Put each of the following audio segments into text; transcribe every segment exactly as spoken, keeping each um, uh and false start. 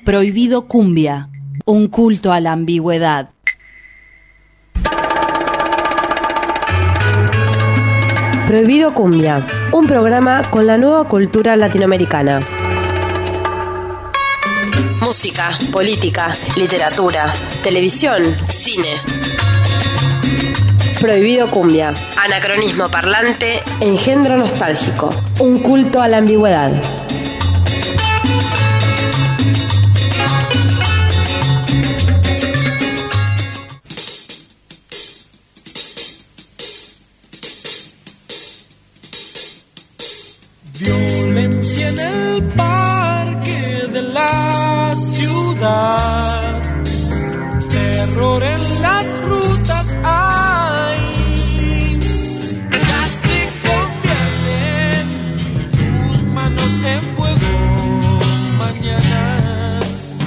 Prohibido Cumbia, un culto a la ambigüedad. Prohibido Cumbia, un programa con la nueva cultura latinoamericana. Música, política, literatura, televisión, cine. Prohibido Cumbia, anacronismo parlante, engendro nostálgico, un culto a la ambigüedad. Violencia en el parque de la ciudad, terror en las rutas, ay, ya se convierten tus manos en fuego mañana.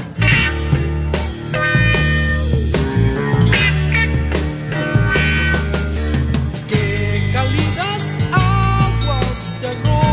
Qué cálidas aguas de arroz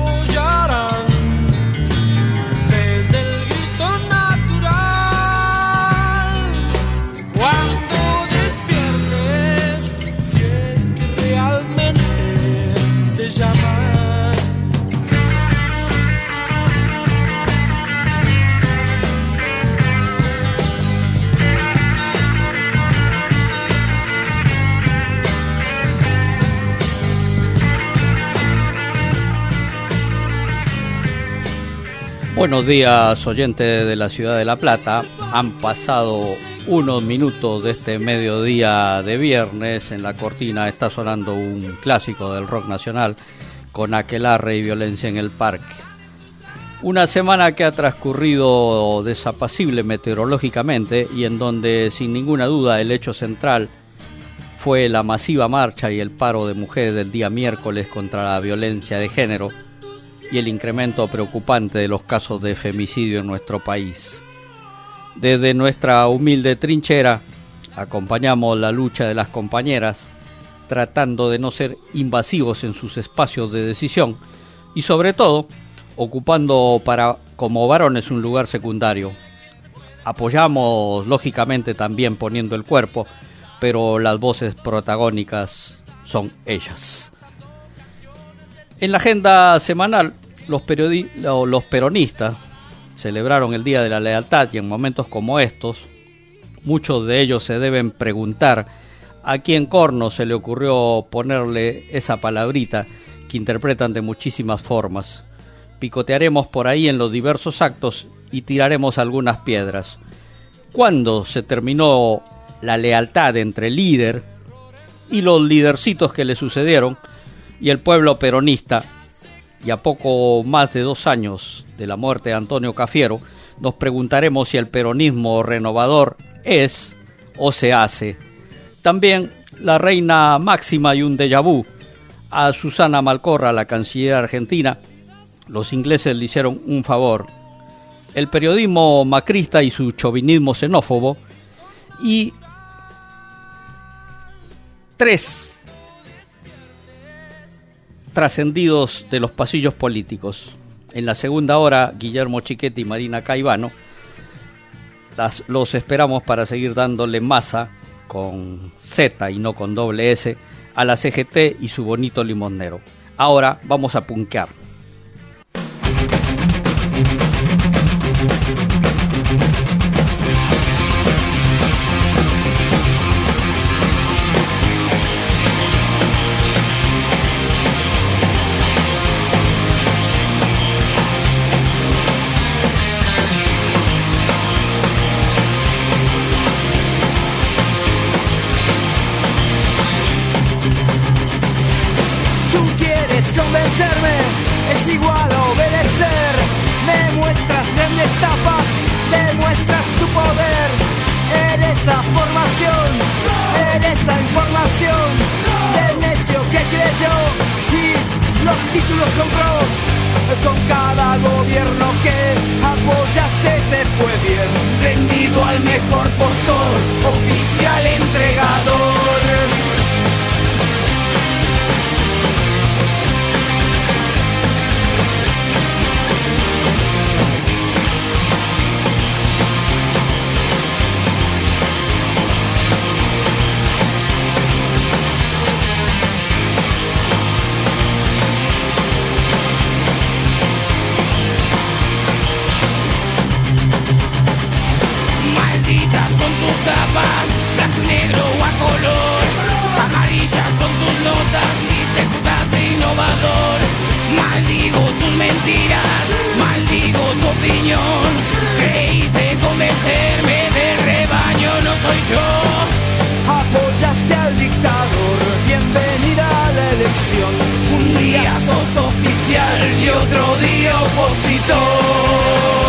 Buenos días, oyentes de la ciudad de La Plata. Han pasado unos minutos de este mediodía de viernes. En la cortina está sonando un clásico del rock nacional con Aquelarre y Violencia en el Parque. Una semana que ha transcurrido desapacible meteorológicamente y en donde sin ninguna duda el hecho central fue la masiva marcha y el paro de mujeres del día miércoles contra la violencia de género y el incremento preocupante de los casos de femicidio en nuestro país. Desde nuestra humilde trinchera acompañamos la lucha de las compañeras, tratando de no ser invasivos en sus espacios de decisión y sobre todo ocupando para como varones un lugar secundario. Apoyamos lógicamente también poniendo el cuerpo, pero las voces protagónicas son ellas. En la agenda semanal, los, periodi- los peronistas celebraron el Día de la Lealtad y en momentos como estos, muchos de ellos se deben preguntar a quién corno se le ocurrió ponerle esa palabrita que interpretan de muchísimas formas. Picotearemos por ahí en los diversos actos y tiraremos algunas piedras. ¿Cuándo se terminó la lealtad entre el líder y los lidercitos que le sucedieron y el pueblo peronista? Y a poco más de dos años de la muerte de Antonio Cafiero, nos preguntaremos si el peronismo renovador es o se hace. También la reina máxima y un déjà vu. A Susana Malcorra, la canciller argentina, los ingleses le hicieron un favor. El periodismo macrista y su chauvinismo xenófobo. Y tres trascendidos de los pasillos políticos. En la segunda hora, Guillermo Chiquetti y Marina Caivano. Las, los esperamos para seguir dándole masa con Z y no con doble S a la C G T y su bonito limonero. Ahora vamos a punkear. Es igual a obedecer. Me muestras grandes tapas, demuestras tu poder. Eres la formación, eres la información del necio que creyó y los títulos compró. Con cada gobierno que apoyaste te fue bien. Vendido al mejor postor, oficial entregador. Maldigo tus mentiras, maldigo tu opinión. Creíste convencerme del rebaño, no soy yo. Apoyaste al dictador, bienvenida a la elección. Un día sos oficial y otro día opositor.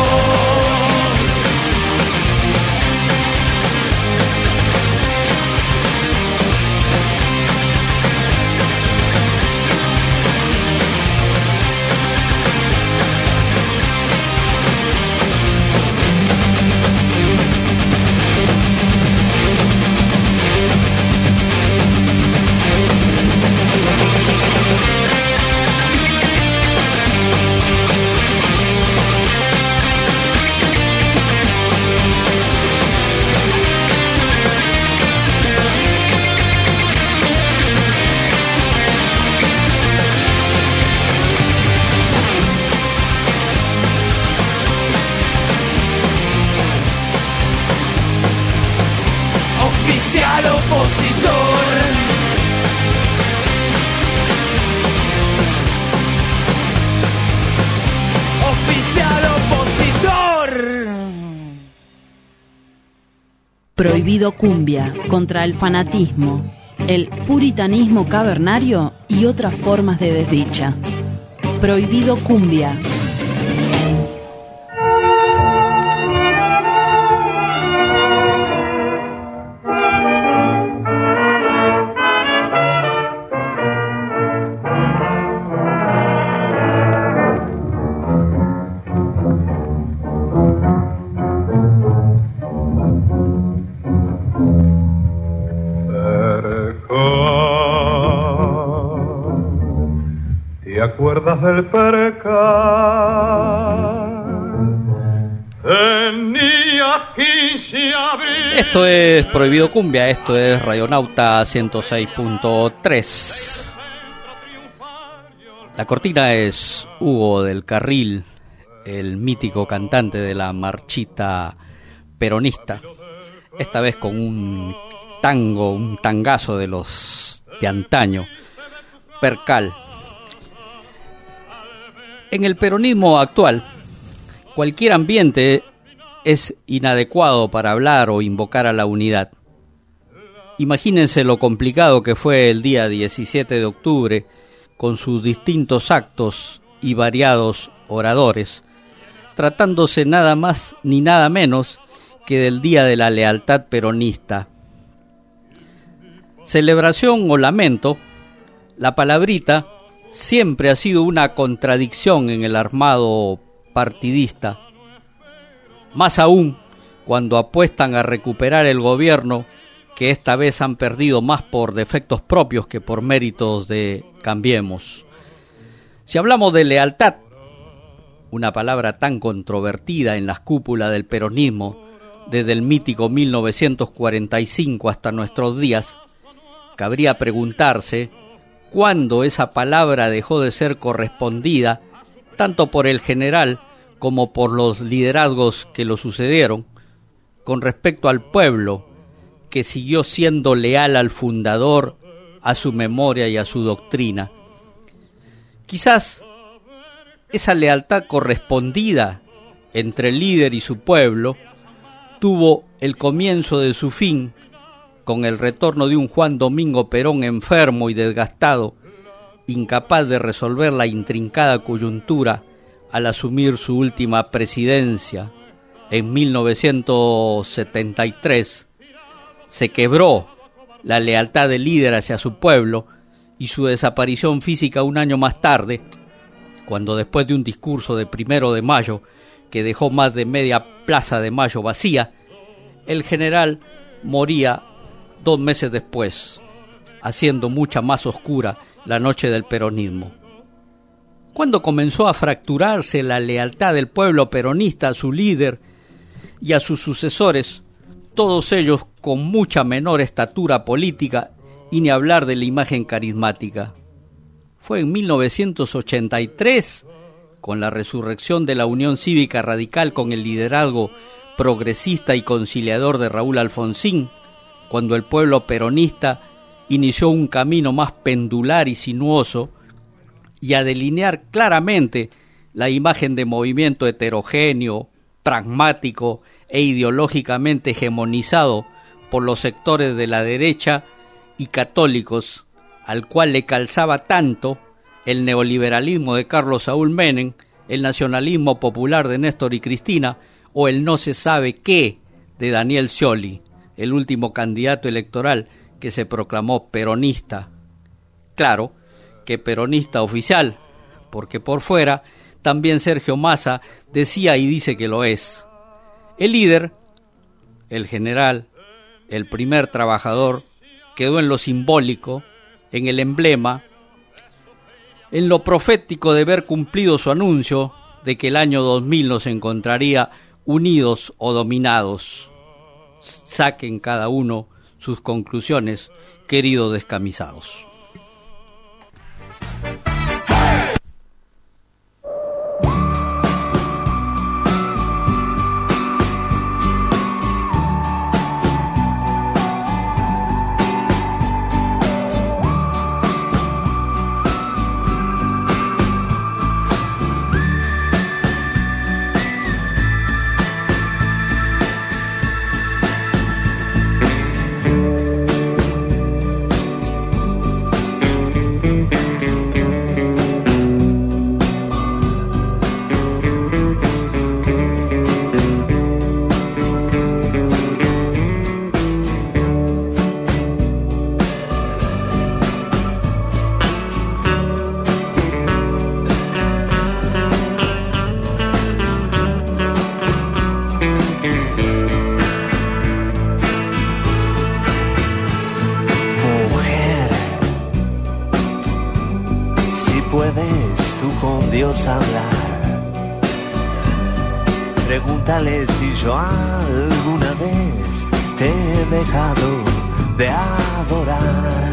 Oficial opositor. Oficial opositor. Prohibido cumbia, contra el fanatismo, el puritanismo cavernario y otras formas de desdicha. Prohibido cumbia. ¿Te acuerdas del percal? Tenía quince abril. Esto es Prohibido Cumbia, esto es Radionauta ciento seis punto tres. La cortina es Hugo del Carril, el mítico cantante de la marchita peronista, esta vez con un tango, un tangazo de los de antaño, Percal. En el peronismo actual, cualquier ambiente es inadecuado para hablar o invocar a la unidad. Imagínense lo complicado que fue el día diecisiete de octubre, con sus distintos actos y variados oradores, tratándose nada más ni nada menos que del Día de la Lealtad Peronista. Celebración o lamento, la palabrita siempre ha sido una contradicción en el armado partidista, más aún cuando apuestan a recuperar el gobierno, que esta vez han perdido más por defectos propios que por méritos de Cambiemos. Si hablamos de lealtad, una palabra tan controvertida en las cúpulas del peronismo desde el mítico mil novecientos cuarenta y cinco hasta nuestros días, cabría preguntarse cuándo esa palabra dejó de ser correspondida tanto por el general como por los liderazgos que lo sucedieron con respecto al pueblo, que siguió siendo leal al fundador, a su memoria y a su doctrina. Quizás esa lealtad correspondida entre el líder y su pueblo tuvo el comienzo de su fin con el retorno de un Juan Domingo Perón enfermo y desgastado, incapaz de resolver la intrincada coyuntura al asumir su última presidencia en mil novecientos setenta y tres. Se quebró la lealtad del líder hacia su pueblo y su desaparición física un año más tarde, cuando después de un discurso de primero de mayo que dejó más de media plaza de Mayo vacía, el general moría dos meses después, haciendo mucha más oscura la noche del peronismo. Cuando comenzó a fracturarse la lealtad del pueblo peronista a su líder y a sus sucesores, todos ellos con mucha menor estatura política y ni hablar de la imagen carismática. Fue en mil novecientos ochenta y tres, con la resurrección de la Unión Cívica Radical con el liderazgo progresista y conciliador de Raúl Alfonsín, cuando el pueblo peronista inició un camino más pendular y sinuoso y a delinear claramente la imagen de movimiento heterogéneo, pragmático e ideológicamente hegemonizado por los sectores de la derecha y católicos, al cual le calzaba tanto el neoliberalismo de Carlos Saúl Menem, el nacionalismo popular de Néstor y Cristina o el no se sabe qué de Daniel Scioli, el último candidato electoral que se proclamó peronista. Claro que peronista oficial, porque por fuera también Sergio Massa decía y dice que lo es. El líder, el general, el primer trabajador, quedó en lo simbólico, en el emblema, en lo profético de ver cumplido su anuncio de que el año dos mil nos encontraría unidos o dominados. Saquen cada uno sus conclusiones, queridos descamisados. Hablar. Pregúntale si yo alguna vez te he dejado de adorar.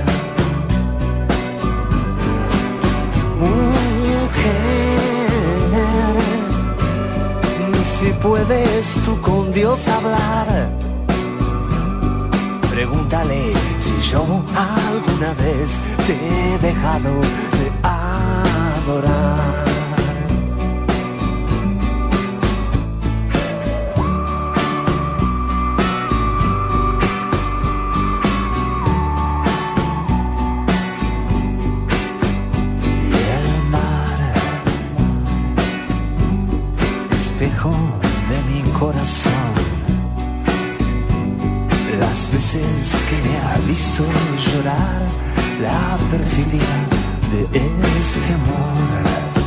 Mujer, si puedes tú con Dios hablar. Pregúntale si yo alguna vez te he dejado de adorar. Las veces que me ha visto llorar, la perfidia de este amor.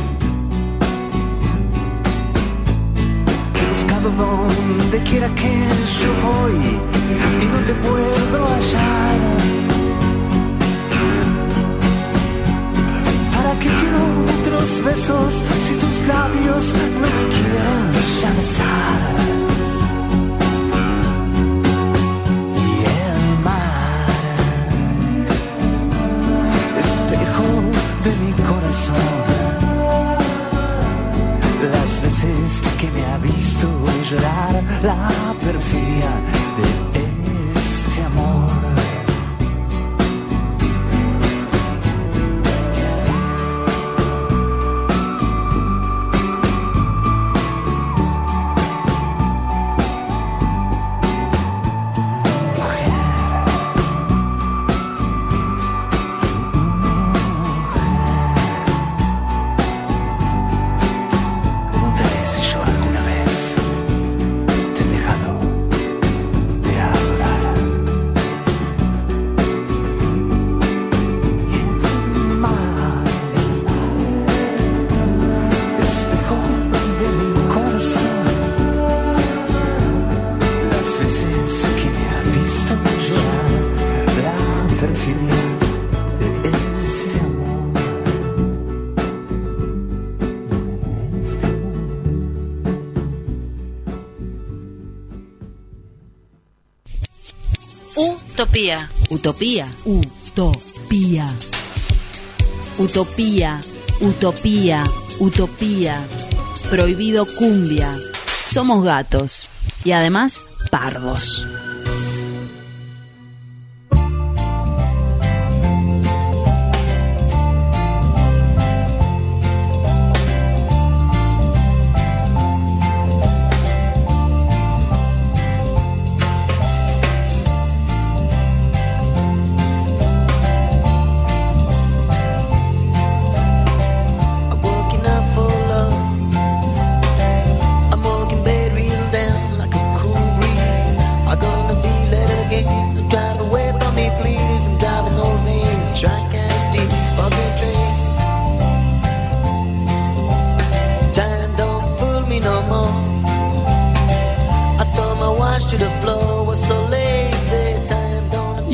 Te he buscado donde quiera que yo voy y no te puedo hallar. ¿Para qué quiero otros besos si tus labios no me quieren ya besar? Las veces que me ha visto llorar, la perfidia de este amor. Utopía. Utopía. Utopía. Utopía. Utopía. Utopía. Prohibido cumbia. Somos gatos. Y además, pardos.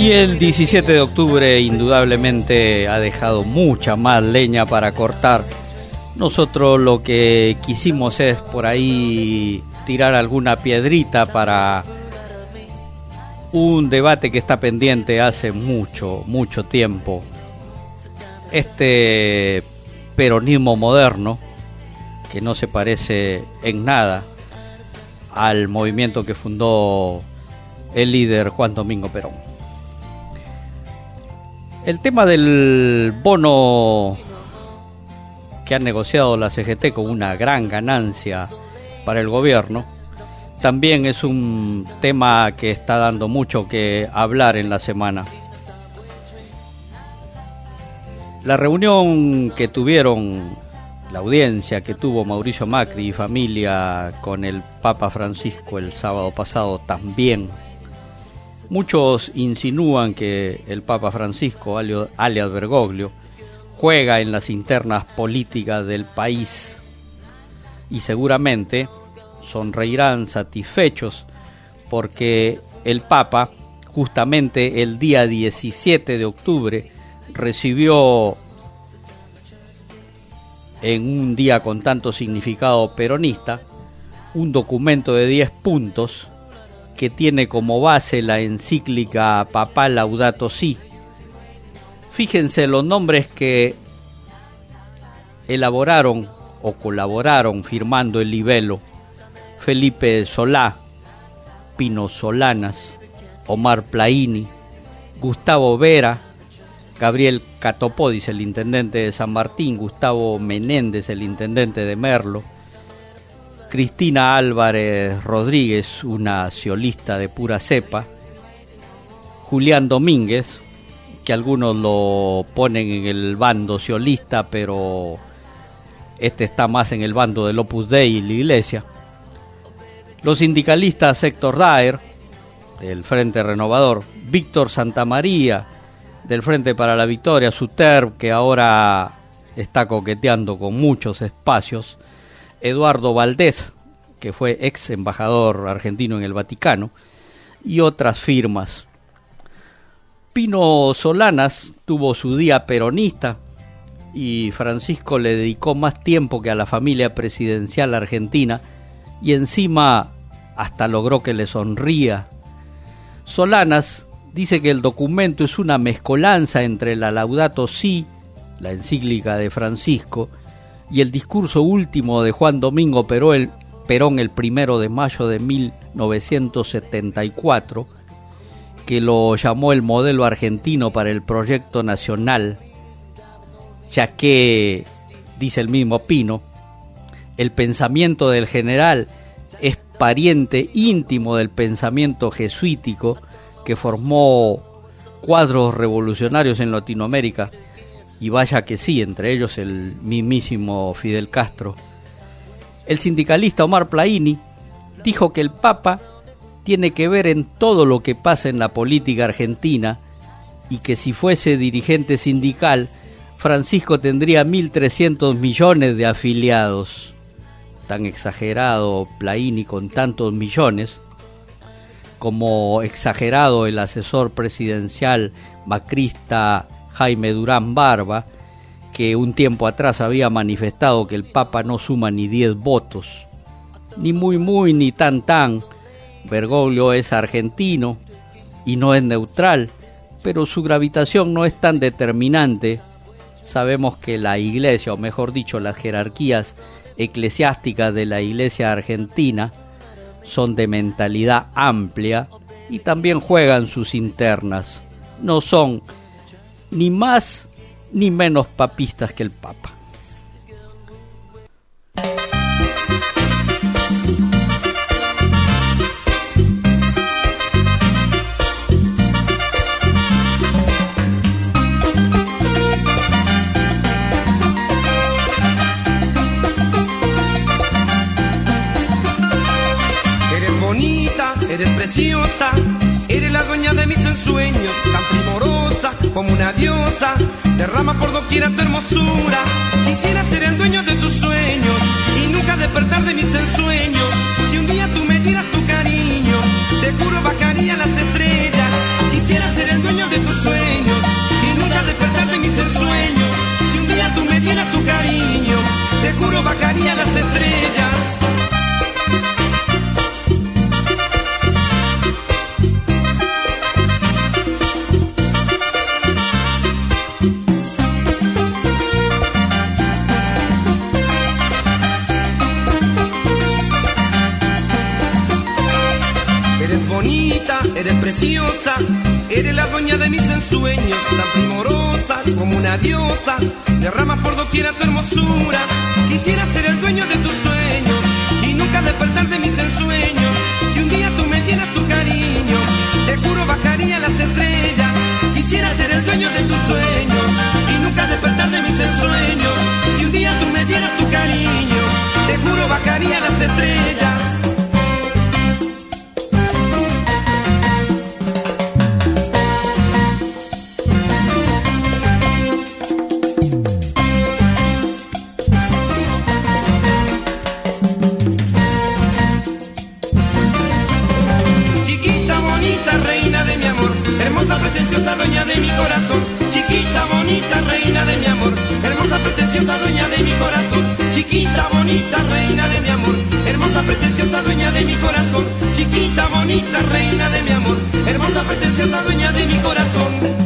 Y el diecisiete de octubre indudablemente ha dejado mucha más leña para cortar. Nosotros lo que quisimos es por ahí tirar alguna piedrita para un debate que está pendiente hace mucho, mucho tiempo. Este peronismo moderno, que no se parece en nada al movimiento que fundó el líder Juan Domingo Perón. El tema del bono que han negociado la C G T con una gran ganancia para el gobierno, también es un tema que está dando mucho que hablar en la semana. La reunión que tuvieron, la audiencia que tuvo Mauricio Macri y familia con el Papa Francisco el sábado pasado también. Muchos insinúan que el Papa Francisco, alias Bergoglio, juega en las internas políticas del país y seguramente sonreirán satisfechos porque el Papa, justamente el día diecisiete de octubre, recibió en un día con tanto significado peronista un documento de diez puntos que tiene como base la encíclica papal Laudato Si. Fíjense los nombres que elaboraron o colaboraron firmando el libelo: Felipe Solá, Pino Solanas, Omar Plaini, Gustavo Vera, Gabriel Catopodis, el intendente de San Martín, Gustavo Menéndez, el intendente de Merlo, Cristina Álvarez Rodríguez, una ciolista de pura cepa, Julián Domínguez, que algunos lo ponen en el bando ciolista, pero este está más en el bando del Opus Dei y la Iglesia, los sindicalistas Héctor Daer, del Frente Renovador, Víctor Santamaría, del Frente para la Victoria, Suter, que ahora está coqueteando con muchos espacios, Eduardo Valdés, que fue ex embajador argentino en el Vaticano, y otras firmas. Pino Solanas tuvo su día peronista y Francisco le dedicó más tiempo que a la familia presidencial argentina y encima hasta logró que le sonría. Solanas dice que el documento es una mezcolanza entre la Laudato Si, la encíclica de Francisco, y el discurso último de Juan Domingo Perón, Perón el primero de mayo de mil novecientos setenta y cuatro, que lo llamó el modelo argentino para el proyecto nacional, ya que, dice el mismo Pino, el pensamiento del general es pariente íntimo del pensamiento jesuítico que formó cuadros revolucionarios en Latinoamérica, y vaya que sí, entre ellos el mismísimo Fidel Castro. El sindicalista Omar Plaini dijo que el Papa tiene que ver en todo lo que pasa en la política argentina y que si fuese dirigente sindical, Francisco tendría mil trescientos millones de afiliados. Tan exagerado Plaini con tantos millones, como exagerado el asesor presidencial macrista Jaime Durán Barba, que un tiempo atrás había manifestado que el Papa no suma ni diez votos. Ni muy muy ni tan tan. Bergoglio es argentino y no es neutral, pero su gravitación no es tan determinante. Sabemos que la Iglesia, o mejor dicho, las jerarquías eclesiásticas de la Iglesia argentina son de mentalidad amplia y también juegan sus internas. No son ni más ni menos papistas que el Papa. Eres bonita, eres preciosa, eres la dueña de mis ensueños, tan primorosa como una diosa, derrama por doquiera tu hermosura. Quisiera ser el dueño de tus sueños y nunca despertar de mis ensueños. Si un día tú me dieras tu cariño, te juro bajaría las estrellas. Quisiera ser el dueño bonita, eres preciosa, eres la dueña de mis ensueños, tan primorosa como una diosa, derramas por doquiera tu hermosura. Quisiera ser el dueño de tus sueños y nunca despertar de mis ensueños. Si un día tú me dieras tu cariño, te juro bajaría las estrellas. Quisiera ser el dueño de tus sueños y nunca despertar de mis ensueños. Si un día tú me dieras tu cariño, te juro bajaría las estrellas. Pretenciosa dueña de mi corazón, chiquita bonita reina de mi amor, hermosa pretenciosa dueña de mi corazón, chiquita bonita reina de mi amor, hermosa pretenciosa dueña de mi corazón, chiquita bonita reina de mi amor, hermosa pretenciosa dueña de mi corazón.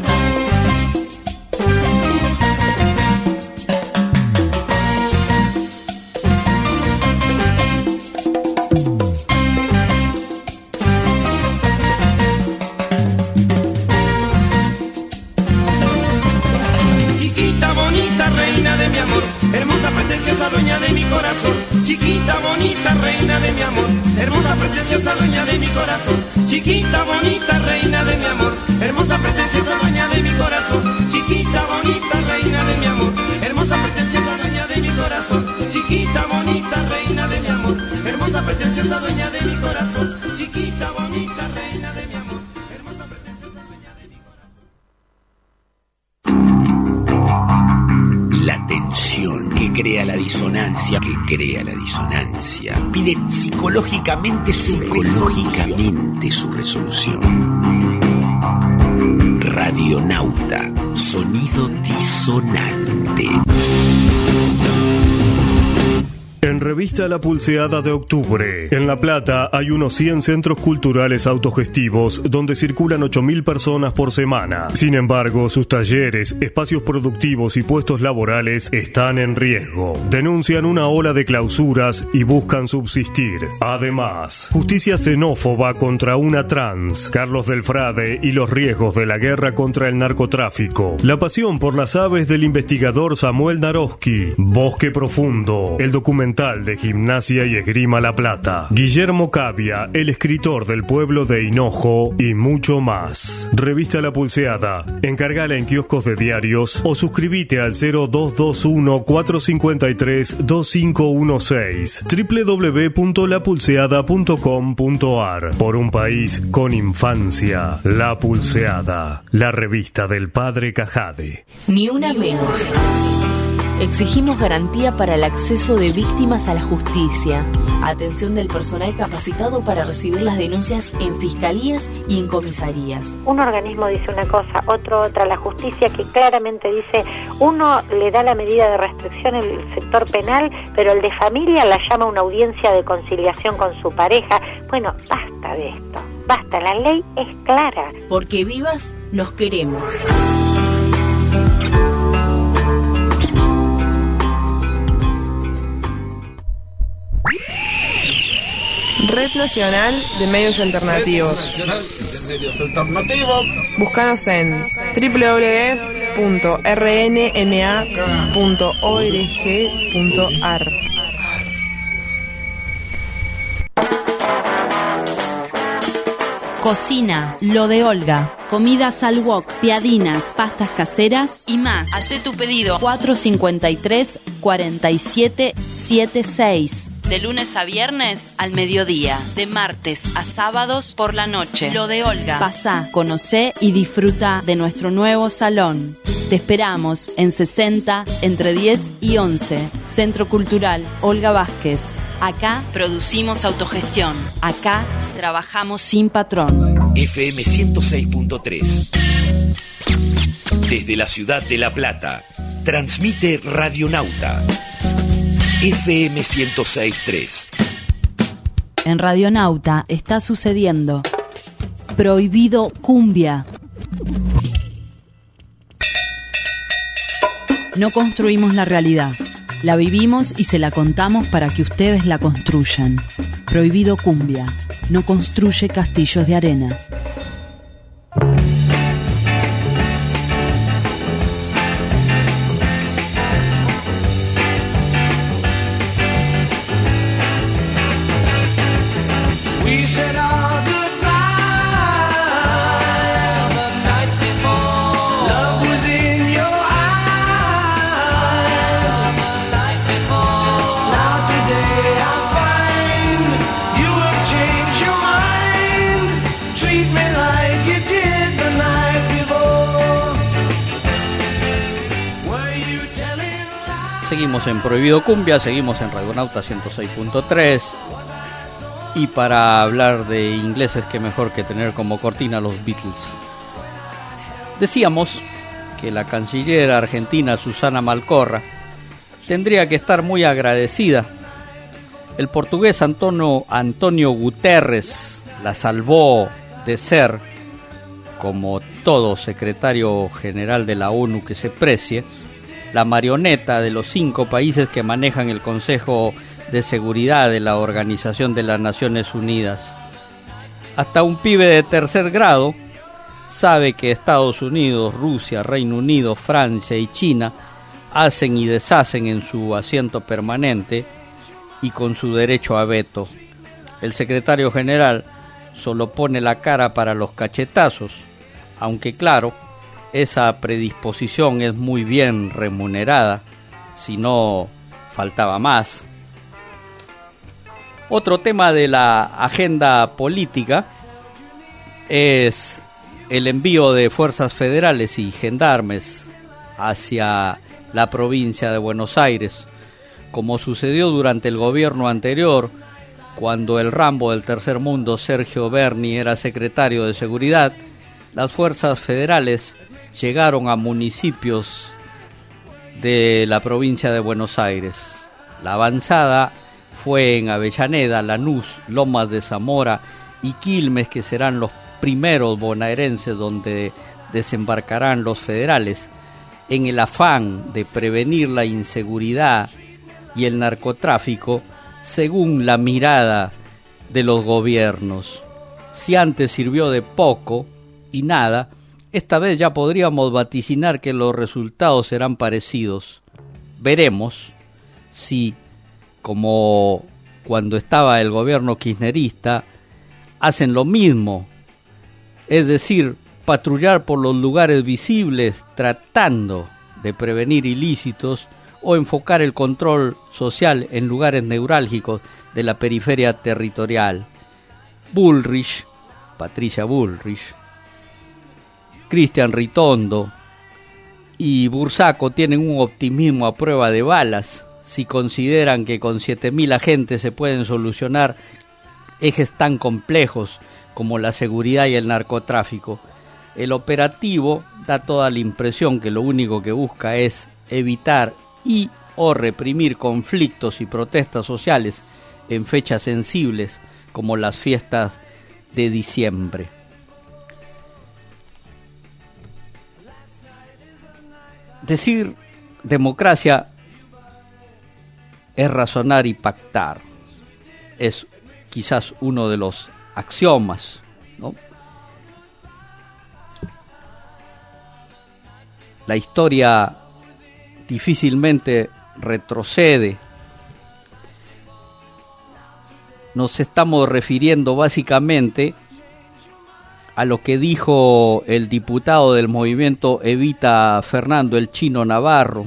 Pretenciosa dueña de mi corazón, chiquita bonita reina de mi amor, hermosa pretenciosa dueña de mi corazón, chiquita bonita reina de mi amor, hermosa pretenciosa dueña de mi corazón, chiquita bonita reina de mi amor, hermosa pretenciosa dueña de mi corazón, chiquita bonita reina de mi amor, hermosa pretenciosa dueña de mi corazón, chiquita bonita reina de mi amor, hermosa pretenciosa dueña de mi corazón. La tensión que crea la disonancia, que crea la disonancia, pide psicológicamente su psicológicamente su resolución. Radionauta, sonido disonante. En Revista La Pulseada de octubre, en La Plata hay unos cien centros culturales autogestivos donde circulan ocho mil personas por semana. Sin embargo, sus talleres, espacios productivos y puestos laborales están en riesgo. Denuncian una ola de clausuras y buscan subsistir. Además, justicia xenófoba contra una trans, Carlos del Frade y los riesgos de la guerra contra el narcotráfico. La pasión por las aves del investigador Samuel Naroski. Bosque Profundo, el documental de Gimnasia y Esgrima La Plata. Guillermo Cavia, el escritor del pueblo de Hinojo y mucho más. Revista La Pulseada. Encargala en kioscos de diarios o suscríbete al cero dos dos uno, cuatro cinco tres, dos cinco uno seis doble u doble u doble u punto la pulseada punto com punto a r. Por un país con infancia. La Pulseada. La revista del padre Cajade. Ni una menos. Exigimos garantía para el acceso de víctimas a la justicia, atención del personal capacitado para recibir las denuncias en fiscalías y en comisarías. Un organismo dice una cosa, otro otra. La justicia que claramente dice, uno le da la medida de restricción en el sector penal, pero el de familia la llama una audiencia de conciliación con su pareja. Bueno, basta de esto, basta, la ley es clara. Porque vivas nos queremos. Red Nacional de Medios Alternativos. Nacional de Medios Alternativos. Búscanos en doble u doble u doble u punto r n m a punto org punto a r. Cocina, lo de Olga. Comidas al wok, piadinas, pastas caseras y más. Hacé tu pedido. cuatro cinco tres, cuatro siete siete seis. De lunes a viernes al mediodía. De martes a sábados por la noche. Lo de Olga. Pasá, conocé y disfruta de nuestro nuevo salón. Te esperamos en sesenta, entre diez y once. Centro Cultural Olga Vázquez. Acá producimos autogestión. Acá trabajamos sin patrón. F M ciento seis punto tres. Desde la ciudad de La Plata, transmite Radionauta. F M ciento seis punto tres. En Radionauta está sucediendo Prohibido Cumbia. No construimos la realidad, la vivimos y se la contamos para que ustedes la construyan. Prohibido Cumbia. no construye castillos de arena. We said our goodbye the night before. Love was in your eyes the night before. Now today I find you have changed your mind. Treat me like you did the night before. Were you telling lies? Seguimos en Prohibido Cumbia, seguimos en Radionauta ciento seis punto tres. Y para hablar de ingleses, qué mejor que tener como cortina los Beatles. Decíamos que la canciller argentina Susana Malcorra tendría que estar muy agradecida. El portugués Antonio, Antonio Guterres la salvó de ser, como todo secretario general de la ONU que se precie, la marioneta de los cinco países que manejan el Consejo de Seguridad de la Organización de las Naciones Unidas. Hasta un pibe de tercer grado sabe que Estados Unidos, Rusia, Reino Unido, Francia y China hacen y deshacen en su asiento permanente y con su derecho a veto. El secretario general solo pone la cara para los cachetazos, aunque claro, esa predisposición es muy bien remunerada, si no faltaba más. Otro tema de la agenda política es el envío de fuerzas federales y gendarmes hacia la provincia de Buenos Aires, como sucedió durante el gobierno anterior, cuando el Rambo del tercer mundo, Sergio Berni, era secretario de Seguridad. Las fuerzas federales llegaron a municipios de la provincia de Buenos Aires. La avanzada fue en Avellaneda, Lanús, Lomas de Zamora y Quilmes, que serán los primeros bonaerenses donde desembarcarán los federales, en el afán de prevenir la inseguridad y el narcotráfico según la mirada de los gobiernos. Si antes sirvió de poco y nada, esta vez ya podríamos vaticinar que los resultados serán parecidos. Veremos si, como cuando estaba el gobierno kirchnerista, hacen lo mismo, es decir, patrullar por los lugares visibles tratando de prevenir ilícitos o enfocar el control social en lugares neurálgicos de la periferia territorial. Bullrich, Patricia Bullrich, Cristian Ritondo y Bursaco tienen un optimismo a prueba de balas si consideran que con siete mil agentes se pueden solucionar ejes tan complejos como la seguridad y el narcotráfico. El operativo da toda la impresión que lo único que busca es evitar y o reprimir conflictos y protestas sociales en fechas sensibles como las fiestas de diciembre. Decir democracia es razonar y pactar. Es quizás uno de los axiomas, ¿no? La historia difícilmente retrocede. Nos estamos refiriendo básicamente a lo que dijo el diputado del movimiento Evita Fernando el Chino Navarro.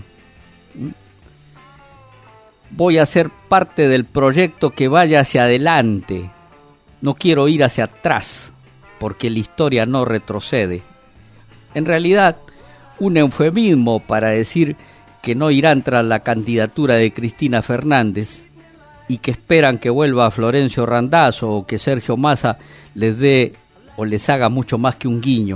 Voy a ser parte del proyecto que vaya hacia adelante. No quiero ir hacia atrás, porque la historia no retrocede. En realidad, un eufemismo para decir que no irán tras la candidatura de Cristina Fernández y que esperan que vuelva Florencio Randazzo o que Sergio Massa les dé o les haga mucho más que un guiño.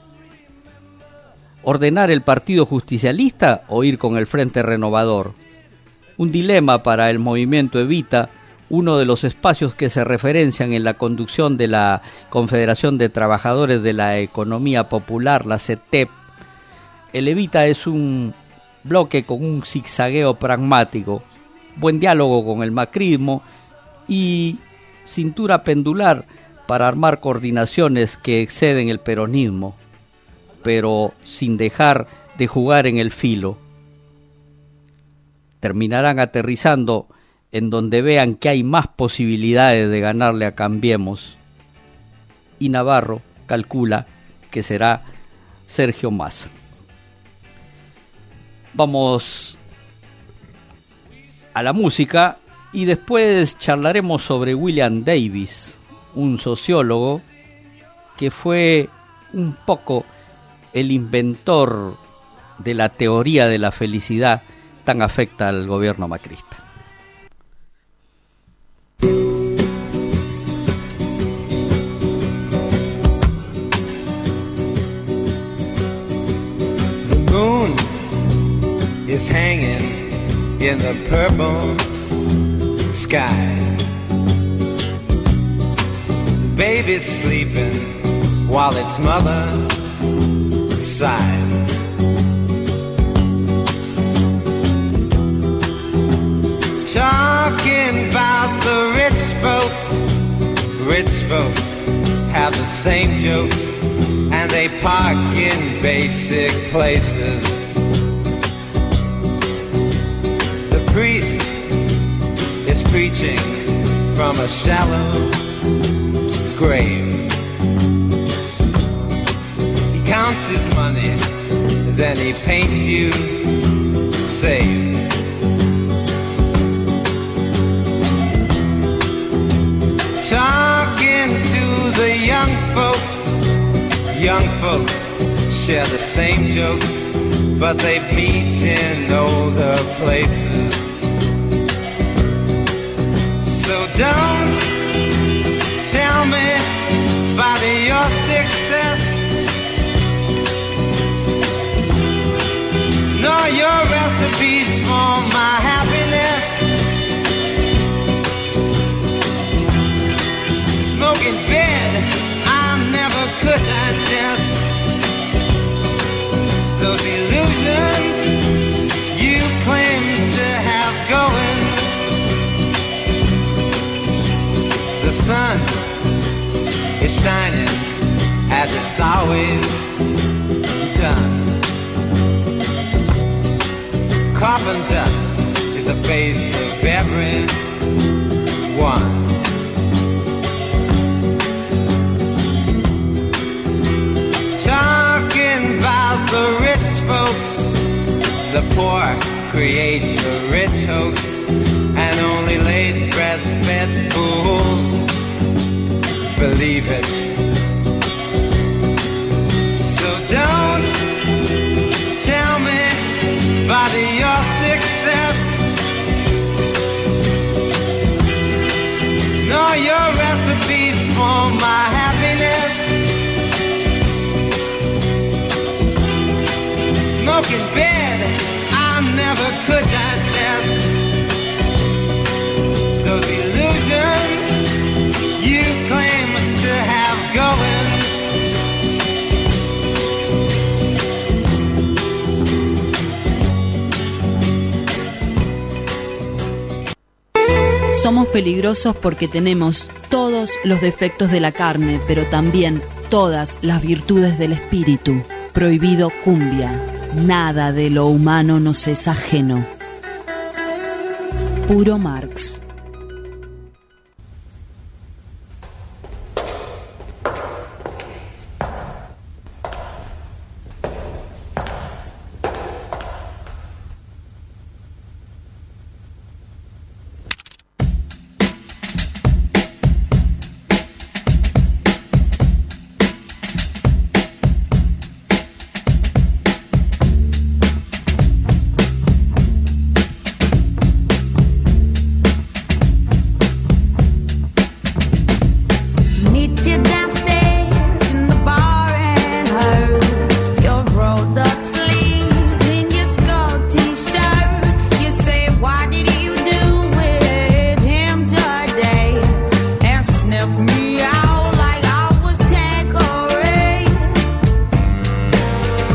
¿Ordenar el Partido Justicialista o ir con el Frente Renovador? Un dilema para el movimiento Evita, uno de los espacios que se referencian en la conducción de la Confederación de Trabajadores de la Economía Popular, la C E T E P. El Evita es un bloque con un zigzagueo pragmático, buen diálogo con el macrismo y cintura pendular para armar coordinaciones que exceden el peronismo, pero sin dejar de jugar en el filo. Terminarán aterrizando en donde vean que hay más posibilidades de ganarle a Cambiemos. Y Navarro calcula que será Sergio Massa. Vamos a la música y después charlaremos sobre William Davis, un sociólogo que fue un poco el inventor de la teoría de la felicidad tan afecta al gobierno macrista. The moon is hanging in the purple sky. The baby's sleeping while its mother sighs. Talking about the rich folks, rich folks have the same jokes, and they park in basic places. The priest is preaching from a shallow grave. He counts his money, then he paints you safe. Talking to the young folks, young folks share the same jokes, but they meet in older places. So don't tell me about your success, nor your recipes for my happiness. Smoking bed, I never could digest. Those illusions you claim to have going. The sun is shining as it's always done. Carbon dust is a face of every one. Talking about the rich folks, the poor create the rich hoax, and only late breastfed fools believe it. So don't tell me about your success, nor your recipes for my happiness. Smoking bed, I never could digest. Those illusions you claim to have going. Somos peligrosos porque tenemos todos los defectos de la carne, pero también todas las virtudes del espíritu. Prohibido cumbia. Nada de lo humano nos es ajeno. Puro Marx.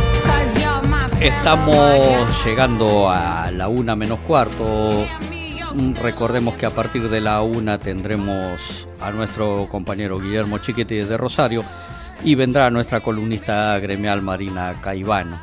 Estamos llegando a la una menos cuarto Recordemos que a partir de la una tendremos a nuestro compañero Guillermo Chiquiti de Rosario y vendrá nuestra columnista gremial Marina Caivano.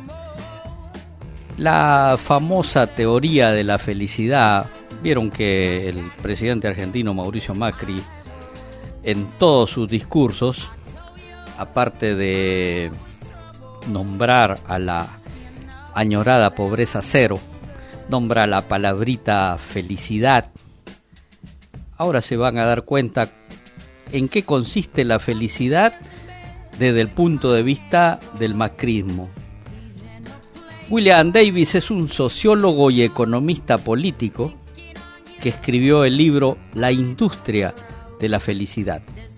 La famosa teoría de la felicidad, vieron que el presidente argentino Mauricio Macri en todos sus discursos, aparte de nombrar a la añorada pobreza cero, nombra la palabrita felicidad. Ahora se van a dar cuenta en qué consiste la felicidad desde el punto de vista del macrismo. William Davis es un sociólogo y economista político que escribió el libro La industria de la felicidad.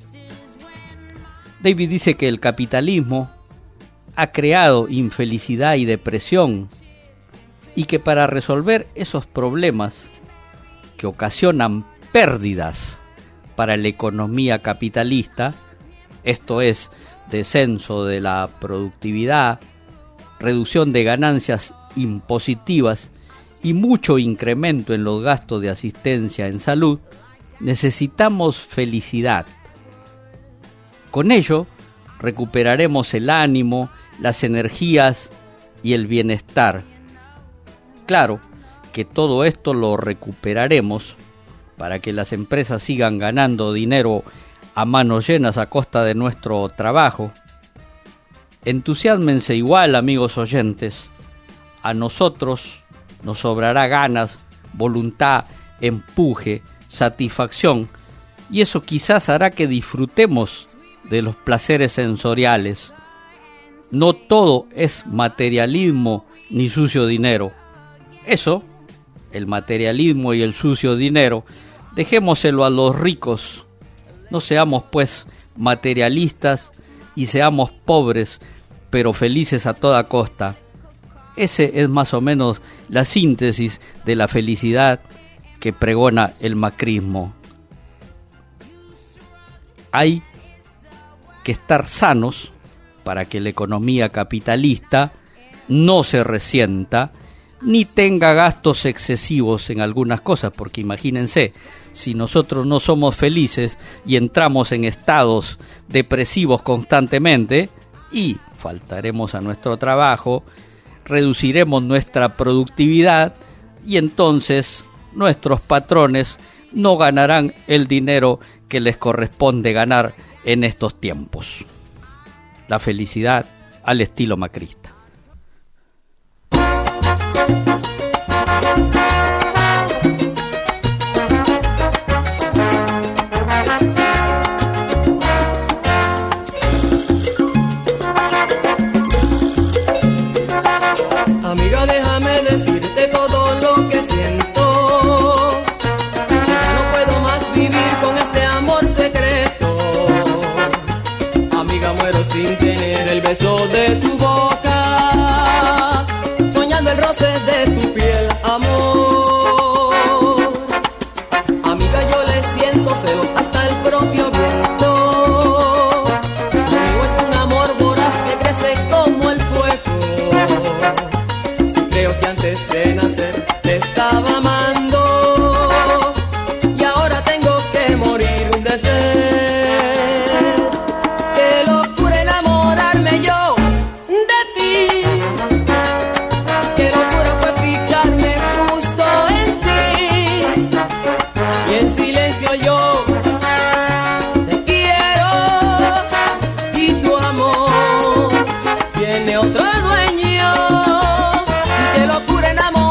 Davis dice que el capitalismo ha creado infelicidad y depresión y que para resolver esos problemas que ocasionan pérdidas para la economía capitalista, esto es, descenso de la productividad, reducción de ganancias impositivas y mucho incremento en los gastos de asistencia en salud, necesitamos felicidad. Con ello, recuperaremos el ánimo, las energías y el bienestar. Claro que todo esto lo recuperaremos para que las empresas sigan ganando dinero a manos llenas a costa de nuestro trabajo. Entusiásmense igual, amigos oyentes. A nosotros nos sobrará ganas, voluntad, empuje, satisfacción, y eso quizás hará que disfrutemos de los placeres sensoriales. No todo es materialismo ni sucio dinero. Eso, el materialismo y el sucio dinero, dejémoselo a los ricos. No seamos pues materialistas y seamos pobres, pero felices a toda costa. Ese es más o menos la síntesis de la felicidad que pregona el macrismo. Hay que estar sanos para que la economía capitalista no se resienta ni tenga gastos excesivos en algunas cosas, porque imagínense, si nosotros no somos felices y entramos en estados depresivos constantemente, y faltaremos a nuestro trabajo, reduciremos nuestra productividad y entonces nuestros patrones no ganarán el dinero que les corresponde ganar en estos tiempos. La felicidad al estilo macrista. Amiga, déjame decirte todo lo que siento. Ya no puedo más vivir con este amor secreto. Amiga, muero sin tener el beso de tu boca, soñando el roce de tu piel, amor. Amiga, yo le siento celos hasta el propio viento. Lo mío es un amor voraz que crece como el fuego. Creo que antes de nacer te estaba amando y ahora tengo que morir de sed. Qué locura enamorarme yo de ti. Qué locura fue fijarme justo en ti. Y en silencio yo te quiero y tu amor tiene otro dueño. Qué locura enamorarme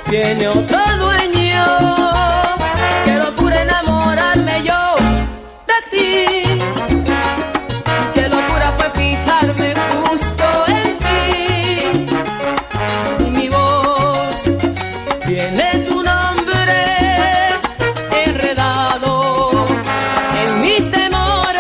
tiene otro dueño. Qué locura enamorarme yo de ti. Qué locura fue fijarme justo en ti. Y mi voz tiene tu nombre enredado en mis temores.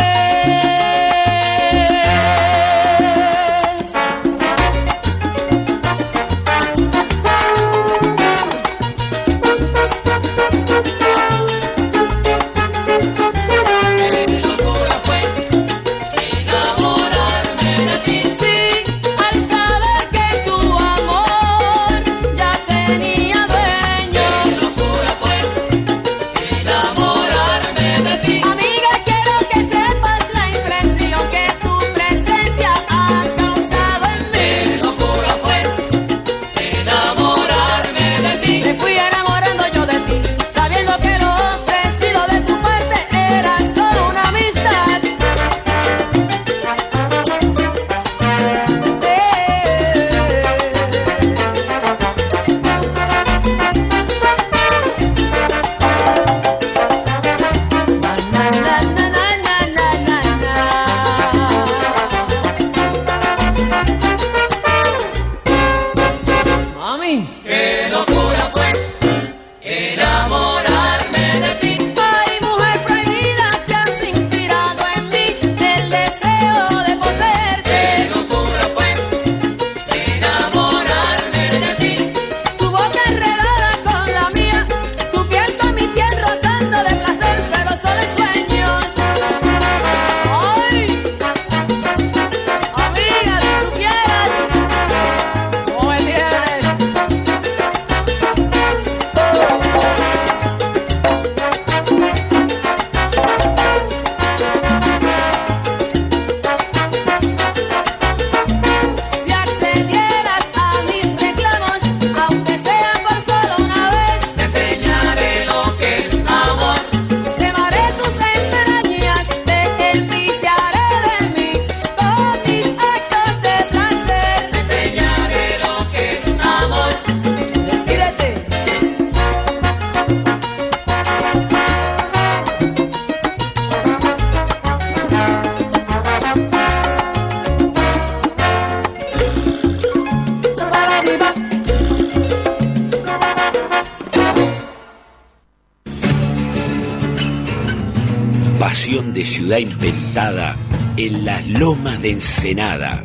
Pasión de ciudad inventada en las lomas de Ensenada.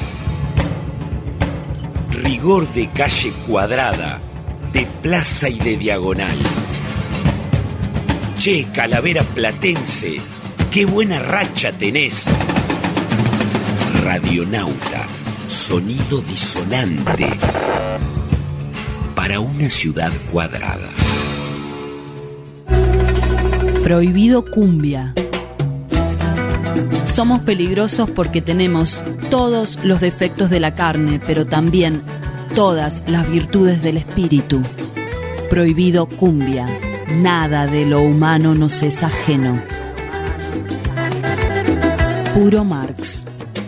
Rigor de calle cuadrada, de plaza y de diagonal. Che, calavera platense, qué buena racha tenés. Radionauta, sonido disonante para una ciudad cuadrada. Prohibido cumbia. Somos peligrosos porque tenemos todos los defectos de la carne, pero también todas las virtudes del espíritu. Prohibido cumbia. Nada de lo humano nos es ajeno. Puro Marx.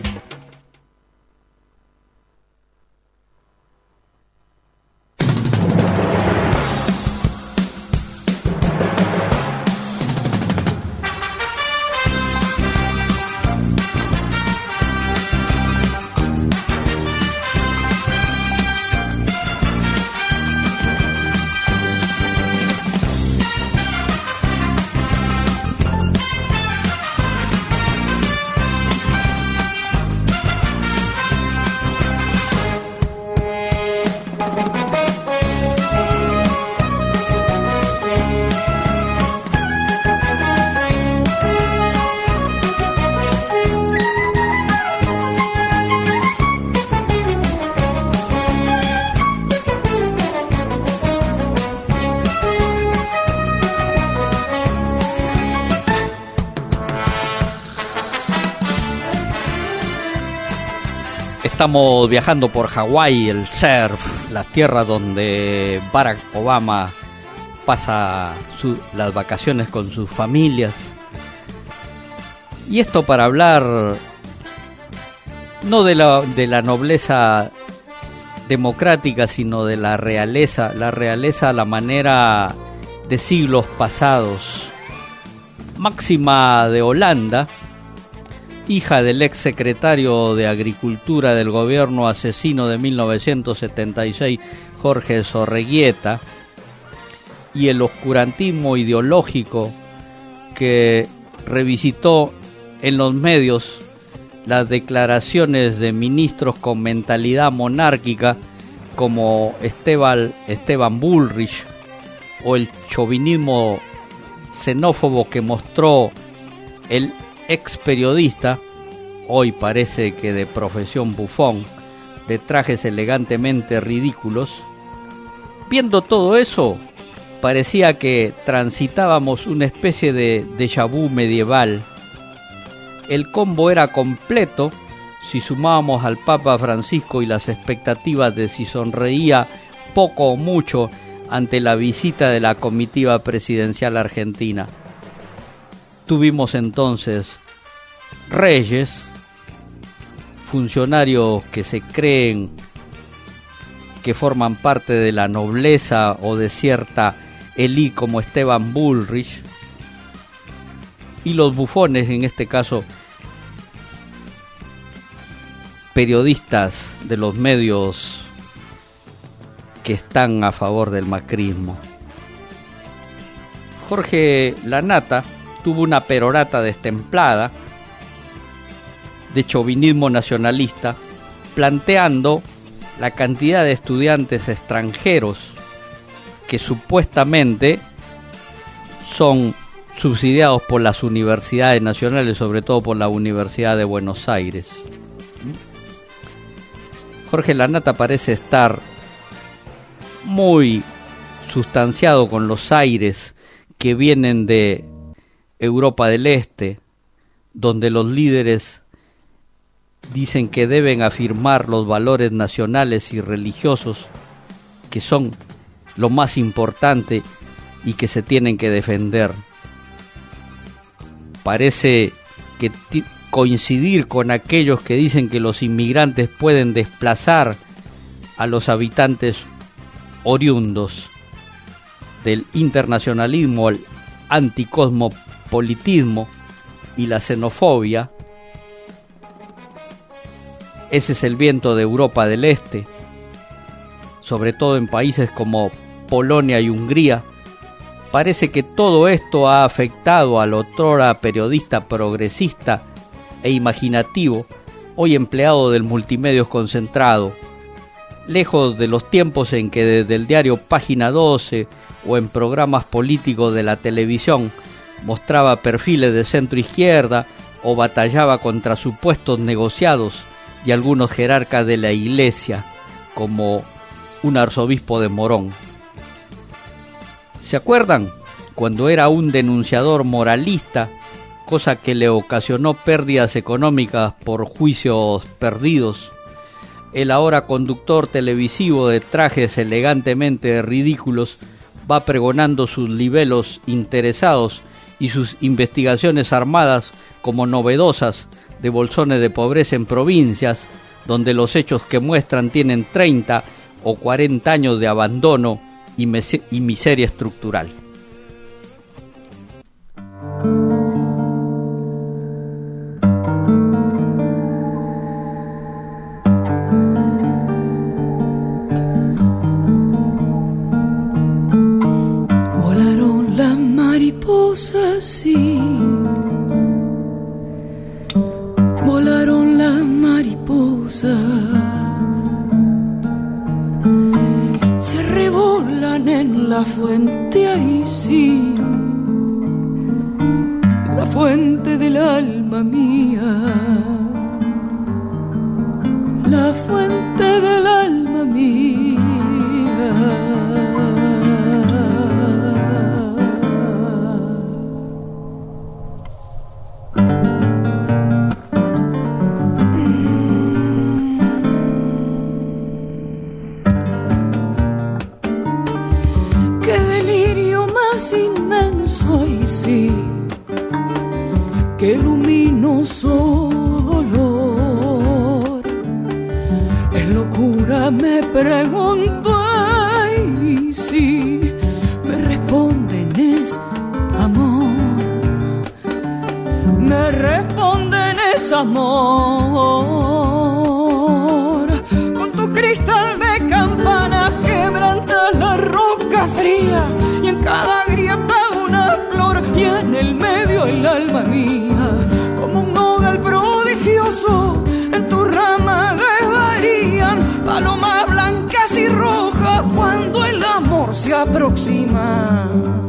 Estamos viajando por Hawái, el surf, las tierras donde Barack Obama pasa su, las vacaciones con sus familias. Y esto para hablar no de la, de la nobleza democrática, sino de la realeza, la realeza a la manera de siglos pasados. Máxima de Holanda, hija del ex secretario de Agricultura del gobierno asesino de mil novecientos setenta y seis, Jorge Zorreguieta, y el oscurantismo ideológico que revisitó en los medios las declaraciones de ministros con mentalidad monárquica como Esteban, Esteban Bullrich, o el chauvinismo xenófobo que mostró el ex periodista, hoy parece que de profesión bufón, de trajes elegantemente ridículos. Viendo todo eso, parecía que transitábamos una especie de déjà vu medieval. El combo era completo si sumábamos al Papa Francisco y las expectativas de si sonreía poco o mucho ante la visita de la comitiva presidencial argentina. Tuvimos entonces reyes, funcionarios que se creen que forman parte de la nobleza o de cierta élite como Esteban Bullrich, y los bufones, en este caso periodistas de los medios que están a favor del macrismo. Jorge Lanata tuvo una perorata destemplada de chauvinismo nacionalista, planteando la cantidad de estudiantes extranjeros que supuestamente son subsidiados por las universidades nacionales, sobre todo por la Universidad de Buenos Aires. Jorge Lanata parece estar muy sustanciado con los aires que vienen de Europa del Este, donde los líderes dicen que deben afirmar los valores nacionales y religiosos, que son lo más importante y que se tienen que defender. Parece que t- coincidir con aquellos que dicen que los inmigrantes pueden desplazar a los habitantes oriundos del internacionalismo, el anticosmopolitismo y la xenofobia. Ese es el viento de Europa del Este, sobre todo en países como Polonia y Hungría. Parece que todo esto ha afectado al otrora periodista progresista e imaginativo, hoy empleado del multimedios concentrado, lejos de los tiempos en que desde el diario Página doce o en programas políticos de la televisión mostraba perfiles de centro izquierda o batallaba contra supuestos negociados y algunos jerarcas de la iglesia, como un arzobispo de Morón. ¿Se acuerdan cuando era un denunciador moralista, cosa que le ocasionó pérdidas económicas por juicios perdidos? El ahora conductor televisivo de trajes elegantemente ridículos va pregonando sus libelos interesados y sus investigaciones armadas como novedosas de bolsones de pobreza en provincias, donde los hechos que muestran tienen treinta o cuarenta años de abandono y, mes- y miseria estructural. Volaron las mariposas, sí. Volaron las mariposas, se revolan en la fuente, ahí sí, la fuente del alma mía, la fuente del alma mía. Inmenso, y sí, qué luminoso pregunto y si me responden es amor. Me responden es amor. Con tu cristal de campana quebrantas la roca fría y en cada grieta una flor y en el medio el alma mía. Como un nogal prodigioso en tu rama desvarían palomas blancas y rojas cuando el amor se aproxima.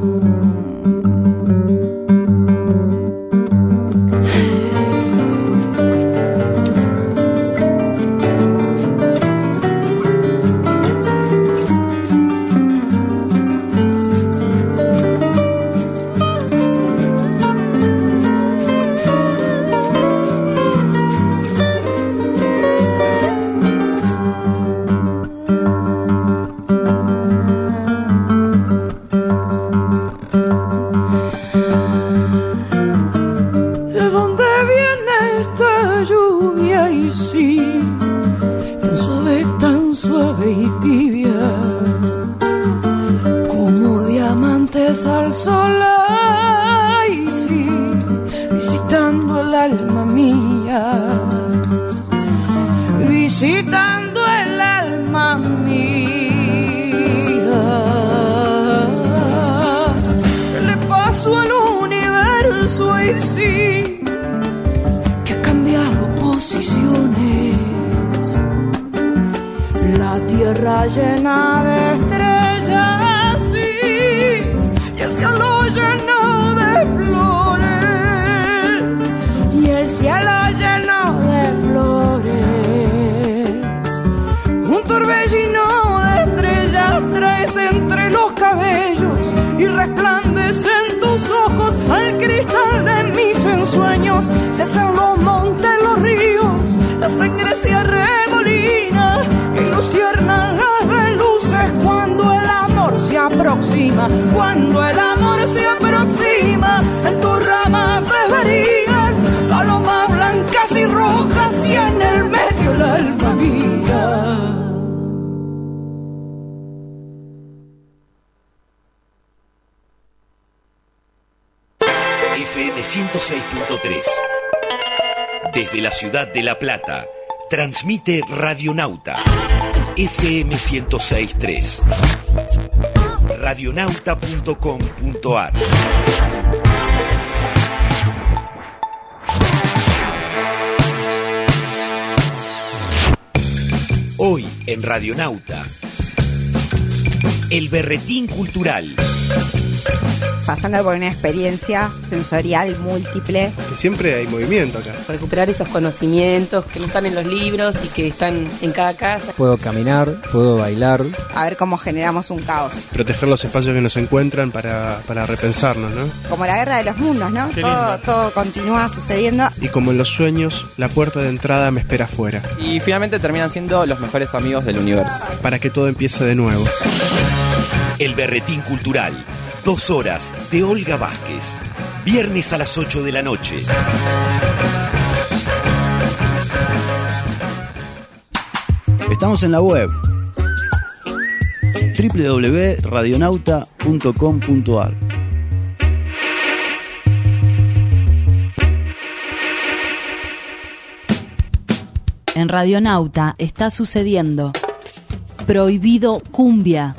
Al sol, ay, sí, visitando el alma mía, visitando el alma mía. ¿Qué le pasó al universo? Y sí, que ha cambiado posiciones. La tierra llena de estrellas el cielo lleno de flores y el cielo lleno de flores. Un torbellino de estrellas traes entre los cabellos y resplandecen tus ojos al cristal de mis ensueños. Se hacen los montes, los ríos, la sangre se arremolina y luciernan las de luces cuando el amor se aproxima. Cuando el amor se aproxima, en tu rama desvarían palomas blancas y rojas y en el medio el alma mía. F M ciento seis punto tres. Desde la ciudad de La Plata, transmite Radionauta. F M ciento seis punto tres. radionauta punto com punto ar. Hoy en Radionauta, el berretín cultural. Pasando por una experiencia sensorial múltiple. Que siempre hay movimiento acá. Recuperar esos conocimientos que no están en los libros y que están en cada casa. Puedo caminar, puedo bailar. A ver cómo generamos un caos. Proteger los espacios que nos encuentran para, para repensarnos, ¿no? Como la guerra de los mundos, ¿no? Todo, todo continúa sucediendo. Y como en los sueños, la puerta de entrada me espera afuera. Y finalmente terminan siendo los mejores amigos del universo. Para que todo empiece de nuevo. El berretín cultural. Dos horas de Olga Vázquez. Viernes a las ocho de la noche. Estamos en la web doble u doble u doble u punto radionauta punto com punto ar. En Radionauta está sucediendo Prohibido Cumbia.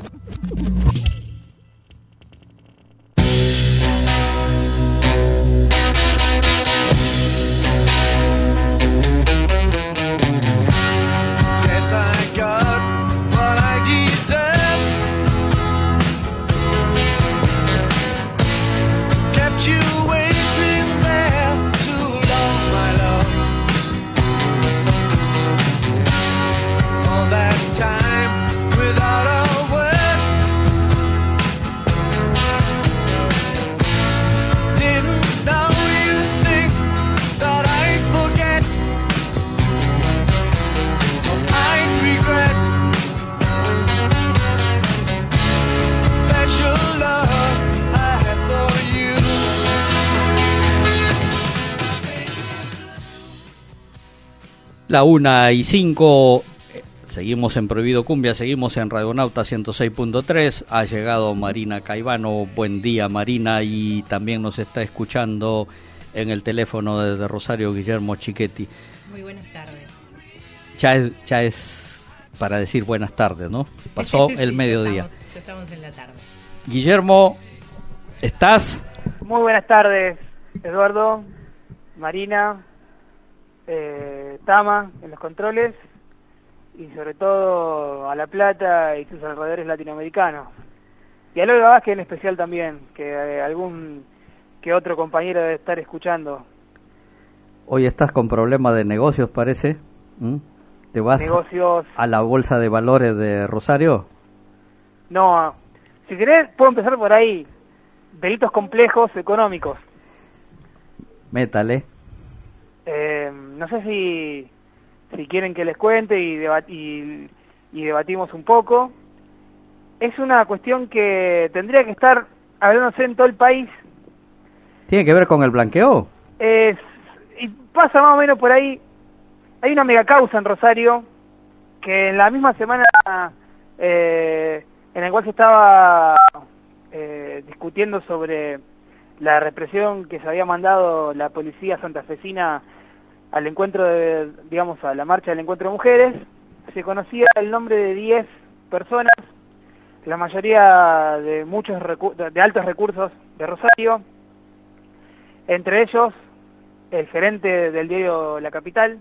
La una y cinco, Seguimos en Prohibido Cumbia, seguimos en Radionauta ciento seis punto tres. Ha llegado Marina Caivano. Buen día, Marina. Y también nos está escuchando en el teléfono desde Rosario Guillermo Chiquetti. Muy buenas tardes. Ya es, ya es para decir buenas tardes, ¿no? Pasó Sí, el mediodía. Ya estamos, ya estamos en la tarde. Guillermo, ¿estás? Muy buenas tardes, Eduardo, Marina, eh, Tama en los controles y sobre todo a La Plata y sus alrededores latinoamericanos. Y a Olga Vázquez en especial también, que eh, algún que otro compañero debe estar escuchando. Hoy estás con problemas de negocios, parece. ¿Mm? ¿Te vas Negocios. a la Bolsa de Valores de Rosario? No, si querés puedo empezar por ahí. Delitos complejos económicos. Métale. Eh, no sé si, si quieren que les cuente y, debat y, y debatimos un poco. Es una cuestión que tendría que estar hablándose en todo el país. ¿Tiene que ver con el blanqueo? Es, y pasa más o menos por ahí. Hay una mega causa en Rosario que en la misma semana eh, en la cual se estaba eh, discutiendo sobre la represión que se había mandado la policía santafesina al encuentro de, digamos, a la marcha del encuentro de mujeres, se conocía el nombre de diez personas, la mayoría de muchos de altos recursos de Rosario, entre ellos el gerente del diario La Capital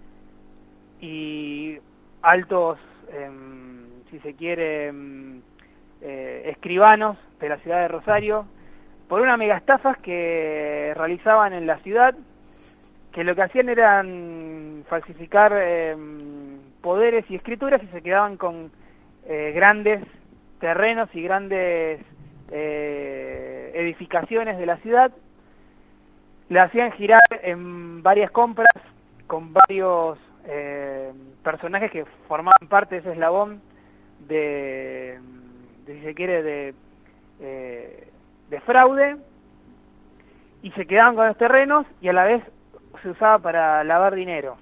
y altos, eh, si se quiere, eh, escribanos de la ciudad de Rosario, por una mega estafas que realizaban en la ciudad, que lo que hacían eran falsificar eh, poderes y escrituras y se quedaban con eh, grandes terrenos y grandes eh, edificaciones de la ciudad. Le hacían girar en varias compras con varios eh, personajes que formaban parte de ese eslabón de, de si se quiere, de, eh, de fraude, y se quedaban con los terrenos y a la vez se usaba para lavar dinero.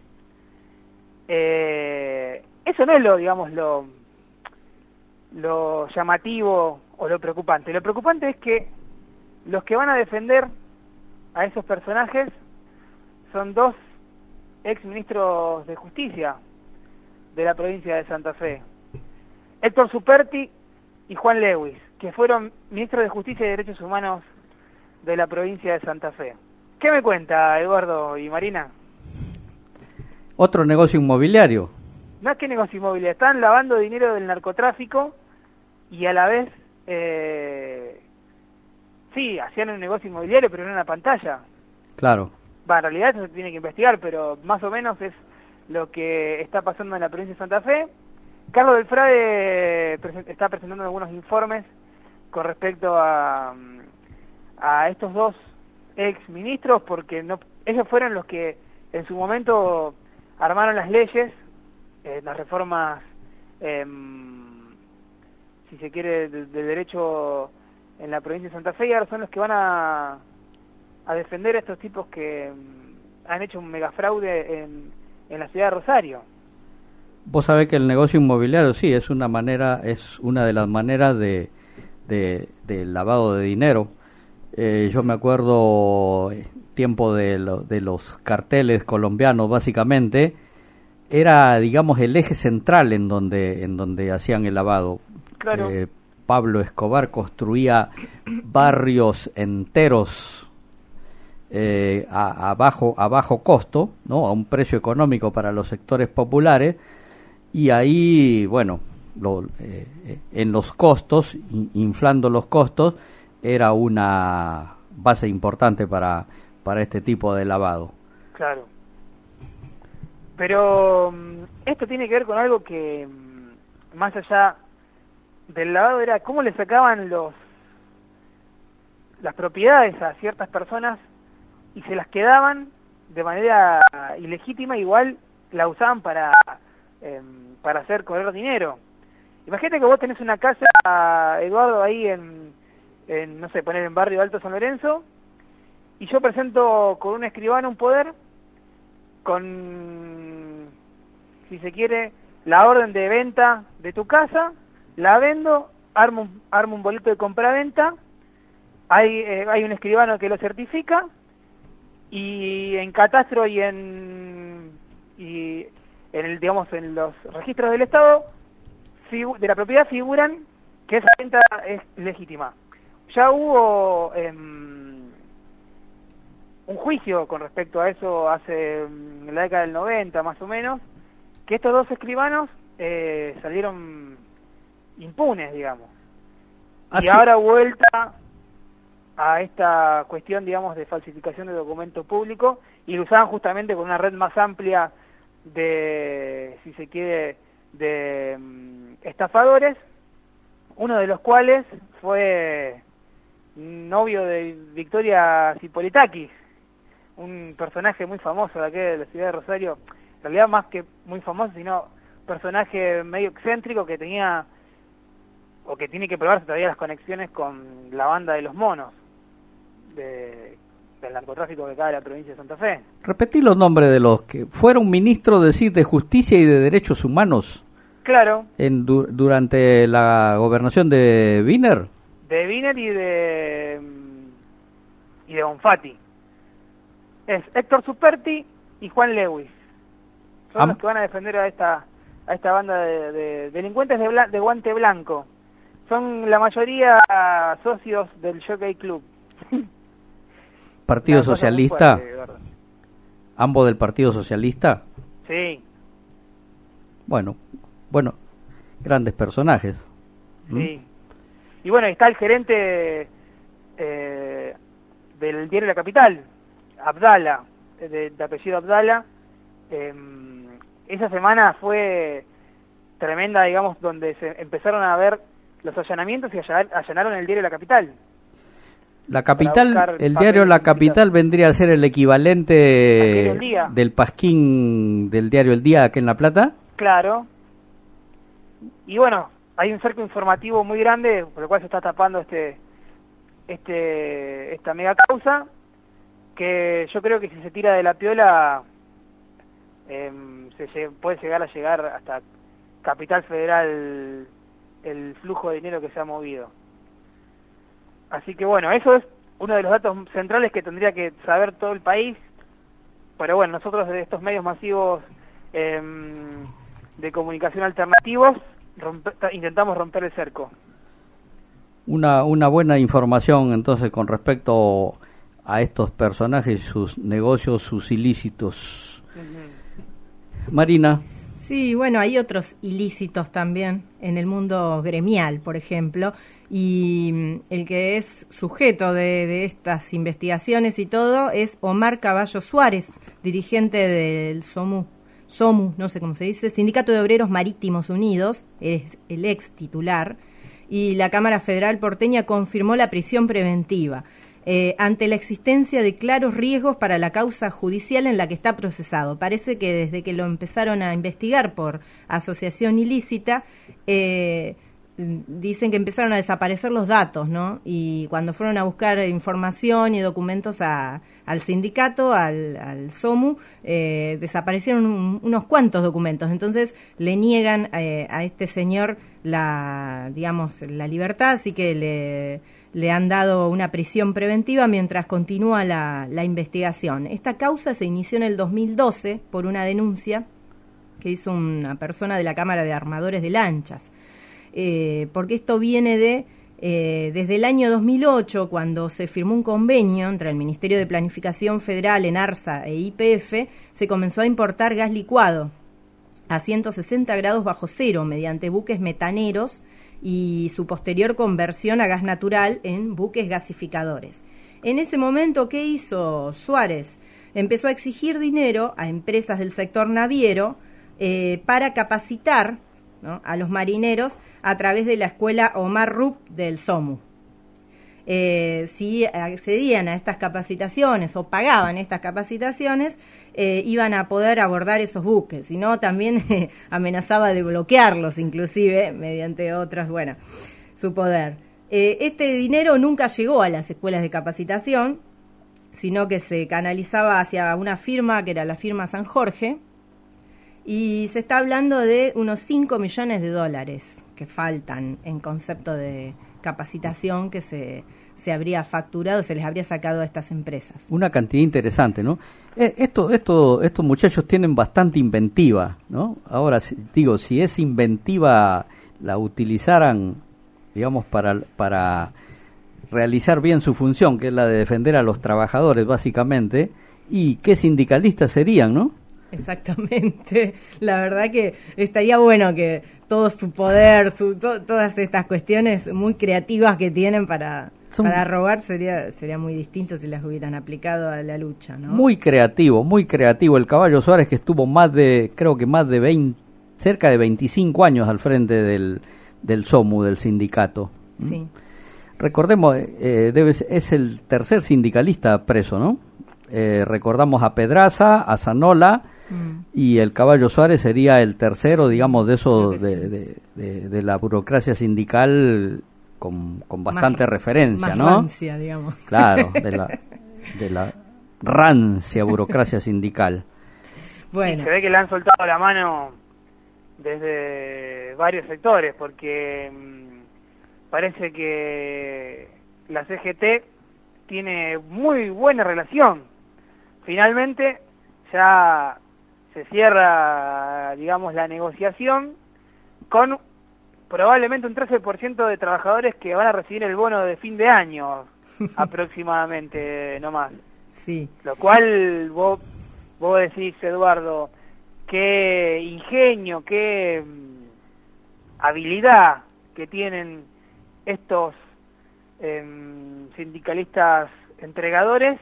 Eh, eso no es lo, digamos, lo, lo llamativo o lo preocupante. Lo preocupante es que los que van a defender a esos personajes son dos ex ministros de Justicia de la provincia de Santa Fe, Héctor Superti y Juan Lewis, que fueron ministros de Justicia y Derechos Humanos de la provincia de Santa Fe. ¿Qué me cuenta, Eduardo y Marina? Otro negocio inmobiliario. No es que negocio inmobiliario, están lavando dinero del narcotráfico y a la vez, eh, sí, hacían un negocio inmobiliario, pero en una pantalla. Claro. Va, en realidad eso se tiene que investigar, pero más o menos es lo que está pasando en la provincia de Santa Fe. Carlos del Frade está presentando algunos informes con respecto a, a estos dos ex ministros, porque no, ellos fueron los que en su momento armaron las leyes, eh, las reformas, eh, si se quiere, del de derecho en la provincia de Santa Fe, y ahora son los que van a, a defender a estos tipos que um, han hecho un megafraude en, en la ciudad de Rosario. Vos sabés que el negocio inmobiliario sí es una manera, es una de las maneras de, de, de lavado de dinero. Eh, yo me acuerdo tiempo de, lo, de los carteles colombianos, básicamente era, digamos, el eje central en donde en donde hacían el lavado. Claro. Eh, Pablo Escobar construía barrios enteros eh, a, a, bajo, a bajo costo, ¿no? A un precio económico para los sectores populares, y ahí, bueno, lo, eh, en los costos, inflando los costos, era una base importante para, para este tipo de lavado. Claro. Pero esto tiene que ver con algo que, más allá del lavado, era cómo le sacaban los las propiedades a ciertas personas y se las quedaban de manera ilegítima, igual la usaban para eh, para hacer correr dinero. Imagínate que vos tenés una casa, Eduardo, ahí en, en no sé, poner en barrio Alto San Lorenzo, y yo presento con un escribano un poder, con, si se quiere, la orden de venta de tu casa, la vendo, armo un, armo un boleto de compraventa, hay, eh, hay un escribano que lo certifica, y en catastro y en, y en el, digamos, en los registros del Estado de la propiedad figuran que esa venta es legítima. Ya hubo eh, un juicio con respecto a eso hace en la década del noventa más o menos, que estos dos escribanos eh, salieron impunes, digamos. Así. Y ahora vuelta a esta cuestión, digamos, de falsificación de documentos públicos, y lo usaban justamente con una red más amplia de, si se quiere, de um, estafadores, uno de los cuales fue novio de Victoria Zipolitakis, un personaje muy famoso de aquí de la ciudad de Rosario, en realidad más que muy famoso, sino personaje medio excéntrico que tenía, o que tiene que probarse todavía las conexiones con la banda de los monos, de, del narcotráfico que cae de la provincia de Santa Fe. Repetí los nombres de los que fueron ministros de, de Justicia y de Derechos Humanos. Claro. En, du, durante la gobernación de Wiener. De Wiener y de y de Bonfatti. Es Héctor Superti y Juan Lewis. Son Am los que van a defender a esta a esta banda de, de delincuentes de, bla de guante blanco. Son la mayoría socios del Jockey Club. Partido Socialista. Fuerte, ambos del Partido Socialista. Sí. Bueno, bueno, grandes personajes. Sí. ¿Mm? Y bueno, está el gerente eh, del diario La Capital, Abdala, de, de apellido Abdala. Eh, esa semana fue tremenda, digamos, donde se empezaron a ver los allanamientos y allanaron el diario La Capital. La Capital, el diario La Capital vendría a ser el equivalente del pasquín del diario El Día aquí en La Plata. Claro. Y bueno, hay un cerco informativo muy grande por el cual se está tapando este este esta mega causa, que yo creo que si se tira de la piola eh, se puede llegar a llegar hasta Capital Federal el flujo de dinero que se ha movido. Así que bueno, eso es uno de los datos centrales que tendría que saber todo el país, pero bueno, nosotros de estos medios masivos eh, de comunicación alternativos rompe, intentamos romper el cerco. Una, una buena información entonces con respecto a estos personajes, sus negocios, sus ilícitos. Uh-huh. Marina. Sí, bueno, hay otros ilícitos también en el mundo gremial, por ejemplo, y el que es sujeto de, de estas investigaciones y todo es Omar Caballo Suárez, dirigente del SOMU, SOMU, no sé cómo se dice, Sindicato de Obreros Marítimos Unidos, es el ex titular, y la Cámara Federal porteña confirmó la prisión preventiva Eh, ante la existencia de claros riesgos para la causa judicial en la que está procesado. Parece que desde que lo empezaron a investigar por asociación ilícita, eh, dicen que empezaron a desaparecer los datos, ¿no? Y cuando fueron a buscar información y documentos a, al sindicato, al, al SOMU, eh, desaparecieron un, unos cuantos documentos. Entonces le niegan eh, a este señor la, digamos, la libertad, así que le... le han dado una prisión preventiva mientras continúa la, la investigación. Esta causa se inició en el dos mil doce por una denuncia que hizo una persona de la Cámara de Armadores de Lanchas, eh, porque esto viene de eh, desde el año dos mil ocho, cuando se firmó un convenio entre el Ministerio de Planificación Federal, ENARSA e Y P F, se comenzó a importar gas licuado a ciento sesenta grados bajo cero mediante buques metaneros y su posterior conversión a gas natural en buques gasificadores. En ese momento, ¿qué hizo Suárez? Empezó a exigir dinero a empresas del sector naviero eh, para capacitar, ¿no?, a los marineros a través de la escuela Omar Rup del SOMU. Eh, si accedían a estas capacitaciones o pagaban estas capacitaciones, eh, iban a poder abordar esos buques, si no también eh, amenazaba de bloquearlos inclusive mediante otras, bueno, su poder. Eh, este dinero nunca llegó a las escuelas de capacitación, sino que se canalizaba hacia una firma que era la firma San Jorge, y se está hablando de unos cinco millones de dólares que faltan en concepto de capacitación que se, se habría facturado, se les habría sacado a estas empresas. Una cantidad interesante, ¿no? Eh, esto, esto, estos muchachos tienen bastante inventiva, ¿no? Ahora, si, digo, si esa inventiva la utilizaran, digamos, para, para realizar bien su función, que es la de defender a los trabajadores, básicamente, ¿y qué sindicalistas serían, no? Exactamente. La verdad que estaría bueno que todo su poder, su, to, todas estas cuestiones muy creativas que tienen para, Son... para robar, sería sería muy distinto si las hubieran aplicado a la lucha, ¿no? Muy creativo, muy creativo. El Caballo Suárez, que estuvo más de, creo que más de veinte, cerca de veinticinco años al frente del, del SOMU, del sindicato. Sí. Recordemos, eh, debe, es el tercer sindicalista preso, ¿no? Eh, recordamos a Pedraza, a Zanola, mm. y el Caballo Suárez sería el tercero, sí, digamos, de eso, de, sí. de, de, de la burocracia sindical con, con bastante más, referencia, más ¿no? Rancia, digamos. Claro, de la, de la rancia burocracia sindical. Bueno. Y se ve que le han soltado la mano desde varios sectores, porque mmm, parece que la C G T tiene muy buena relación. Finalmente ya se cierra, digamos, la negociación con probablemente un trece por ciento de trabajadores que van a recibir el bono de fin de año, aproximadamente, no más. Sí. Lo cual vos, vos decís, Eduardo, qué ingenio, qué um, habilidad que tienen estos eh, sindicalistas entregadores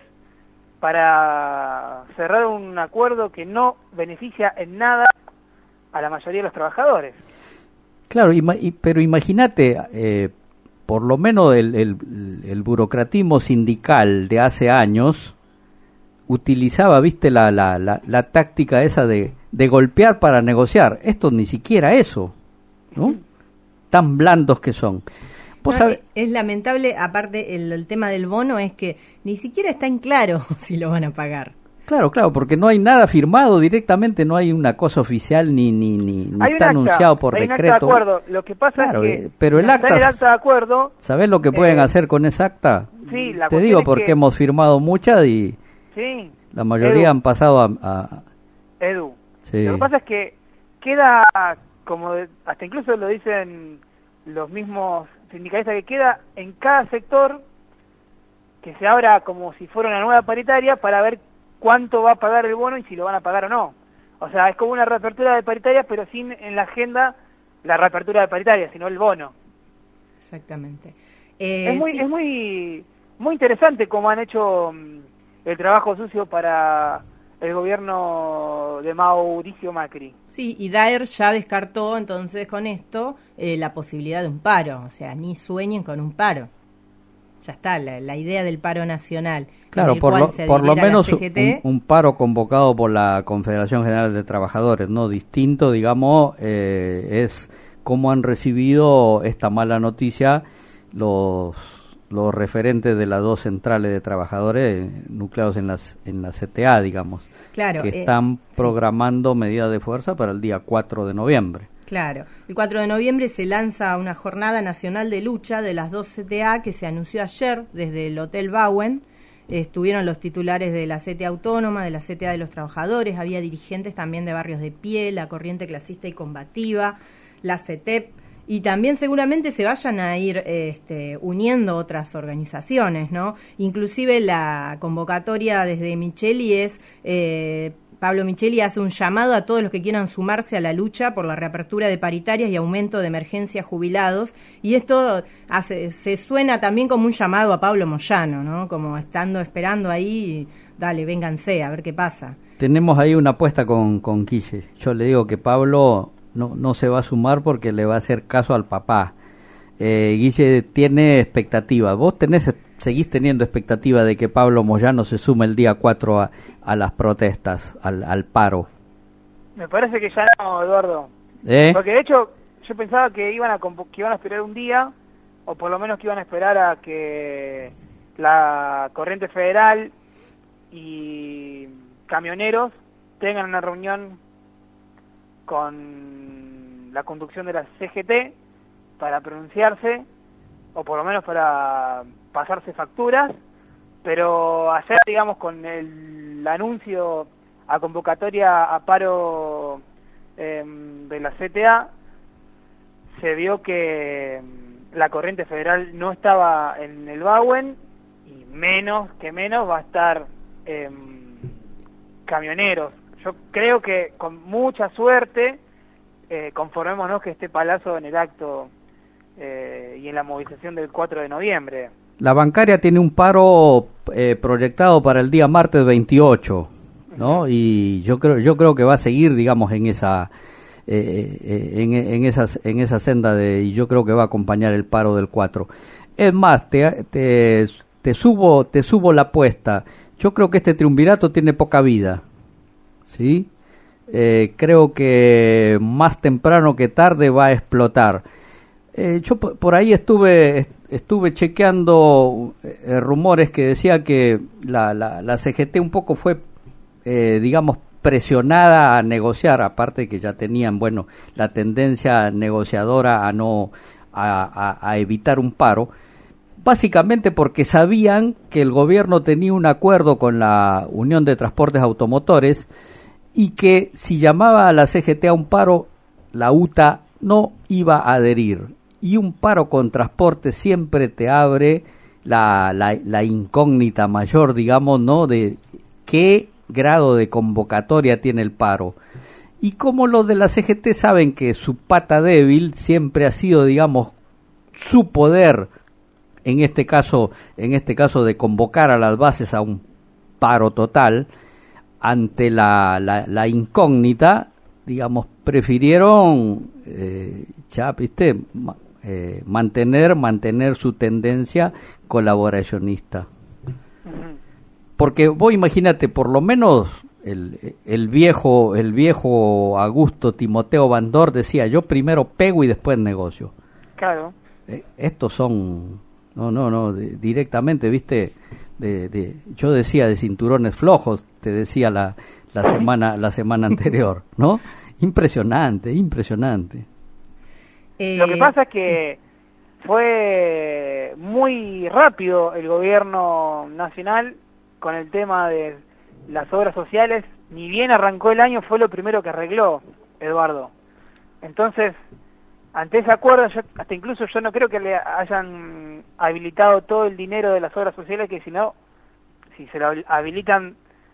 para cerrar un acuerdo que no beneficia en nada a la mayoría de los trabajadores. Claro, y, y, pero imagínate, eh, por lo menos el, el, el burocratismo sindical de hace años utilizaba, viste, la, la, la, la táctica esa de, de golpear para negociar. Esto ni siquiera eso, ¿no? Uh-huh. Tan blandos que son. No, es lamentable, aparte el, el tema del bono es que ni siquiera está en claro si lo van a pagar. Claro, claro, porque no hay nada firmado directamente, no hay una cosa oficial ni ni ni, ni está acta, anunciado por hay decreto. Un acta de acuerdo. Lo que pasa claro, es que pero el acta, el acta de acuerdo, ¿sabés lo que pueden eh, hacer con esa acta? Sí, la Te digo porque que, hemos firmado muchas y sí, la mayoría Edu, han pasado a, a Edu. Sí. Lo que pasa es que queda como de, hasta incluso lo dicen los mismos sindicalistas, que queda en cada sector que se abra como si fuera una nueva paritaria para ver cuánto va a pagar el bono y si lo van a pagar o no. O sea, es como una reapertura de paritarias, pero sin en la agenda la reapertura de paritarias, sino el bono. Exactamente. Eh, es muy sí. es muy muy interesante cómo han hecho um, el trabajo sucio para el gobierno de Mauricio Macri. Sí, y Daer ya descartó entonces con esto eh, la posibilidad de un paro, o sea, ni sueñen con un paro. Ya está, la, la idea del paro nacional. Claro, por lo, por lo menos un, un paro convocado por la Confederación General de Trabajadores, ¿no? Distinto, digamos, eh, es cómo han recibido esta mala noticia los los referentes de las dos centrales de trabajadores nucleados en las en la C T A, digamos, claro, que están eh, programando sí. medidas de fuerza para el día cuatro de noviembre. Claro, el cuatro de noviembre se lanza una jornada nacional de lucha de las dos C T A que se anunció ayer desde el Hotel Bauen. Estuvieron los titulares de la C T A Autónoma, de la C T A de los Trabajadores, había dirigentes también de Barrios de Pie, la Corriente Clasista y Combativa, la C E T E P, y también seguramente se vayan a ir este, uniendo otras organizaciones, ¿no? Inclusive la convocatoria desde Micheli es... Eh, Pablo Micheli hace un llamado a todos los que quieran sumarse a la lucha por la reapertura de paritarias y aumento de emergencia jubilados, y esto hace, se suena también como un llamado a Pablo Moyano, ¿no? Como estando esperando ahí, dale, vénganse, a ver qué pasa. Tenemos ahí una apuesta con, con Guille. Yo le digo que Pablo no, no se va a sumar porque le va a hacer caso al papá. Eh, Guille tiene expectativa. ¿Vos tenés seguís teniendo expectativa de que Pablo Moyano se sume el día cuatro a, a las protestas, al, al paro? Me parece que ya no, Eduardo. ¿Eh? Porque de hecho yo pensaba que iban a que iban a esperar un día, o por lo menos que iban a esperar a que la Corriente Federal y camioneros tengan una reunión con la conducción de la C G T para pronunciarse, o por lo menos para pasarse facturas, pero ayer, digamos, con el anuncio a convocatoria a paro eh, de la C T A, se vio que la corriente federal no estaba en el Bauen, y menos que menos va a estar eh, camioneros. Yo creo que con mucha suerte, eh, conformémonos que esté Palazzo en el acto eh, y en la movilización del cuatro de noviembre. La bancaria tiene un paro eh, proyectado para el día martes veintiocho, ¿no? Uh-huh. Y yo creo yo creo que va a seguir, digamos, en esa eh, eh, en, en esas en esa senda de, y yo creo que va a acompañar el paro del cuatro. Es más, te te, te subo te subo la apuesta. Yo creo que este triunvirato tiene poca vida, ¿sí? Eh, creo que más temprano que tarde va a explotar. Eh, yo por, por ahí estuve estuve chequeando eh, rumores que decía que la, la, la C G T un poco fue, eh, digamos, presionada a negociar, aparte que ya tenían, bueno, la tendencia negociadora a no a, a, a evitar un paro, básicamente porque sabían que el gobierno tenía un acuerdo con la Unión de Transportes Automotores y que si llamaba a la C G T a un paro, la U T A no iba a adherir. Y un paro con transporte siempre te abre la, la, la incógnita mayor, digamos, ¿no? De qué grado de convocatoria tiene el paro. Y como los de la C G T saben que su pata débil siempre ha sido, digamos, su poder, en este caso, en este caso de convocar a las bases a un paro total, ante la, la, la incógnita, digamos, prefirieron eh, ya, viste, eh, mantener mantener su tendencia colaboracionista. Porque vos imagínate, por lo menos el, el viejo el viejo Augusto Timoteo Bandor decía, yo primero pego y después negocio. Claro. Eh, estos son, no, no, no, de, directamente, viste, de, de, yo decía de cinturones flojos, te decía la, la semana la semana anterior, ¿no? Impresionante, impresionante. Eh, Lo que pasa es que sí. Fue muy rápido el gobierno nacional con el tema de las obras sociales. Ni bien arrancó el año, fue lo primero que arregló, Eduardo. Entonces, ante ese acuerdo, yo, hasta incluso yo no creo que le hayan habilitado todo el dinero de las obras sociales, que si no, si se lo habilitan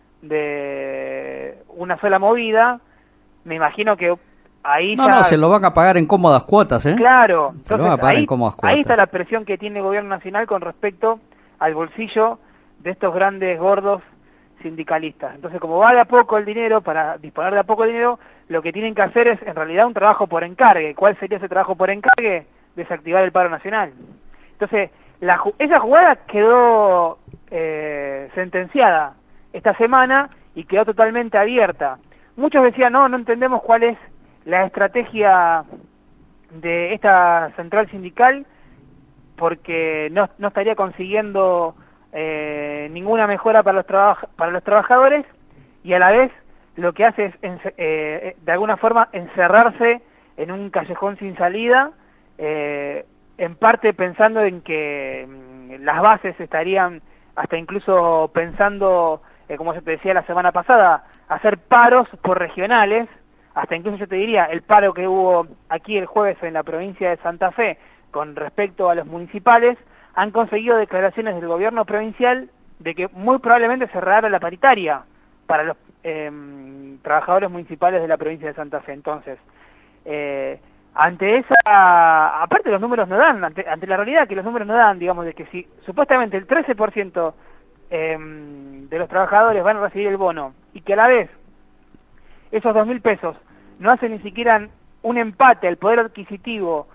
de una sola movida, me imagino que ahí no, ya... No, se lo van a pagar en cómodas cuotas, ¿eh? Claro. Se Entonces, lo van a pagar ahí, en cómodas cuotas. Ahí está la presión que tiene el gobierno nacional con respecto al bolsillo de estos grandes gordos sindicalistas. Entonces, como va de a poco el dinero, para disponer de a poco el dinero, lo que tienen que hacer es, en realidad, un trabajo por encargue. ¿Cuál sería ese trabajo por encargue? Desactivar el paro nacional. Entonces, la, esa jugada quedó eh, sentenciada esta semana y quedó totalmente abierta. Muchos decían, no, no entendemos cuál es la estrategia de esta central sindical, porque no, no estaría consiguiendo eh, ninguna mejora para los, traba- para los trabajadores, y a la vez lo que hace es, en, eh, de alguna forma, encerrarse en un callejón sin salida, eh, en parte pensando en que mm, las bases estarían hasta incluso pensando, eh, como se te decía la semana pasada, hacer paros por regionales. Hasta incluso yo te diría, el paro que hubo aquí el jueves en la provincia de Santa Fe con respecto a los municipales, han conseguido declaraciones del gobierno provincial de que muy probablemente cerrará la paritaria para los eh, trabajadores municipales de la provincia de Santa Fe. Entonces, eh, ante esa, aparte los números no dan, ante, ante la realidad que los números no dan, digamos, de que si supuestamente el trece por ciento eh, de los trabajadores van a recibir el bono, y que a la vez esos dos mil pesos no hacen ni siquiera un empate al poder adquisitivo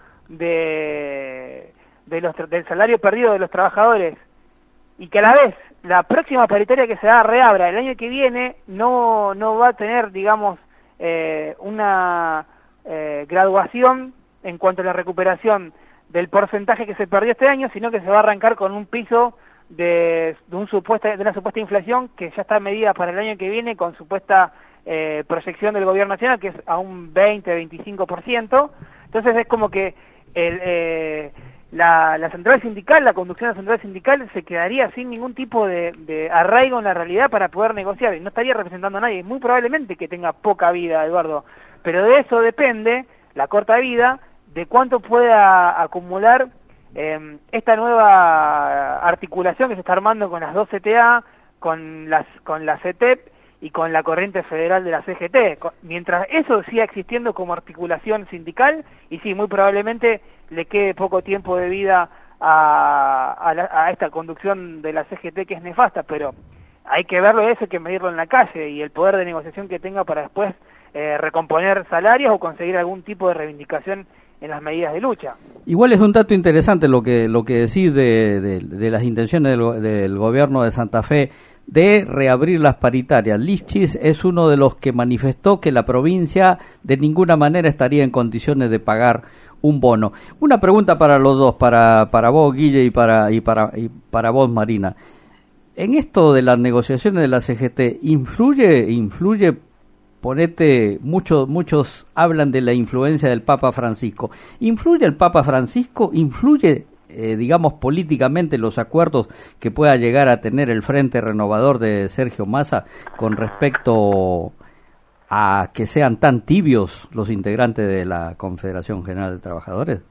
de, de los, del salario perdido de los trabajadores, y que a la vez la próxima paritaria que se da reabra el año que viene no, no va a tener, digamos, eh, una eh, graduación en cuanto a la recuperación del porcentaje que se perdió este año, sino que se va a arrancar con un piso de, de, un supuesta, de una supuesta inflación que ya está medida para el año que viene con supuesta eh, proyección del gobierno nacional, que es a un veinte, veinticinco por ciento. Entonces es como que el, eh, la, la central sindical, la conducción de la central sindical se quedaría sin ningún tipo de, de arraigo en la realidad para poder negociar, y no estaría representando a nadie. Muy probablemente que tenga poca vida, Eduardo, pero de eso depende la corta vida, de cuánto pueda acumular eh, esta nueva articulación que se está armando con las dos C T A, con las con la C T E P y con la corriente federal de la C G T. Mientras eso siga existiendo como articulación sindical, y sí, muy probablemente le quede poco tiempo de vida a, a, la, a esta conducción de la C G T, que es nefasta, pero hay que verlo eso, hay que medirlo en la calle, y el poder de negociación que tenga para después eh, recomponer salarios o conseguir algún tipo de reivindicación en las medidas de lucha. Igual es un dato interesante lo que lo que decís de, de, de las intenciones del, del gobierno de Santa Fe de reabrir las paritarias. Lifchis es uno de los que manifestó que la provincia de ninguna manera estaría en condiciones de pagar un bono. Una pregunta para los dos, para para vos, Guille, y para y para y para vos, Marina. En esto de las negociaciones de la C G T, influye influye ponete, muchos muchos hablan de la influencia del Papa Francisco. ¿Influye el Papa Francisco? ¿Influye, eh, digamos, políticamente los acuerdos que pueda llegar a tener el Frente Renovador de Sergio Massa con respecto a que sean tan tibios los integrantes de la Confederación General de Trabajadores?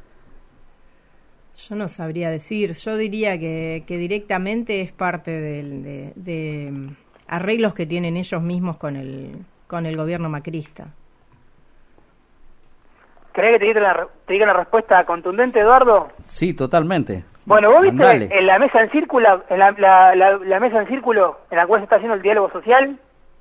Yo no sabría decir. Yo diría que, que directamente es parte del, de, de arreglos que tienen ellos mismos con el con el gobierno macrista. ¿Querés que te diga la, te diga la respuesta contundente, Eduardo? Sí, totalmente. Bueno, ¿vos viste Andale. en la mesa en círculo, en la, la, la, la mesa en círculo en la cual se está haciendo el diálogo social?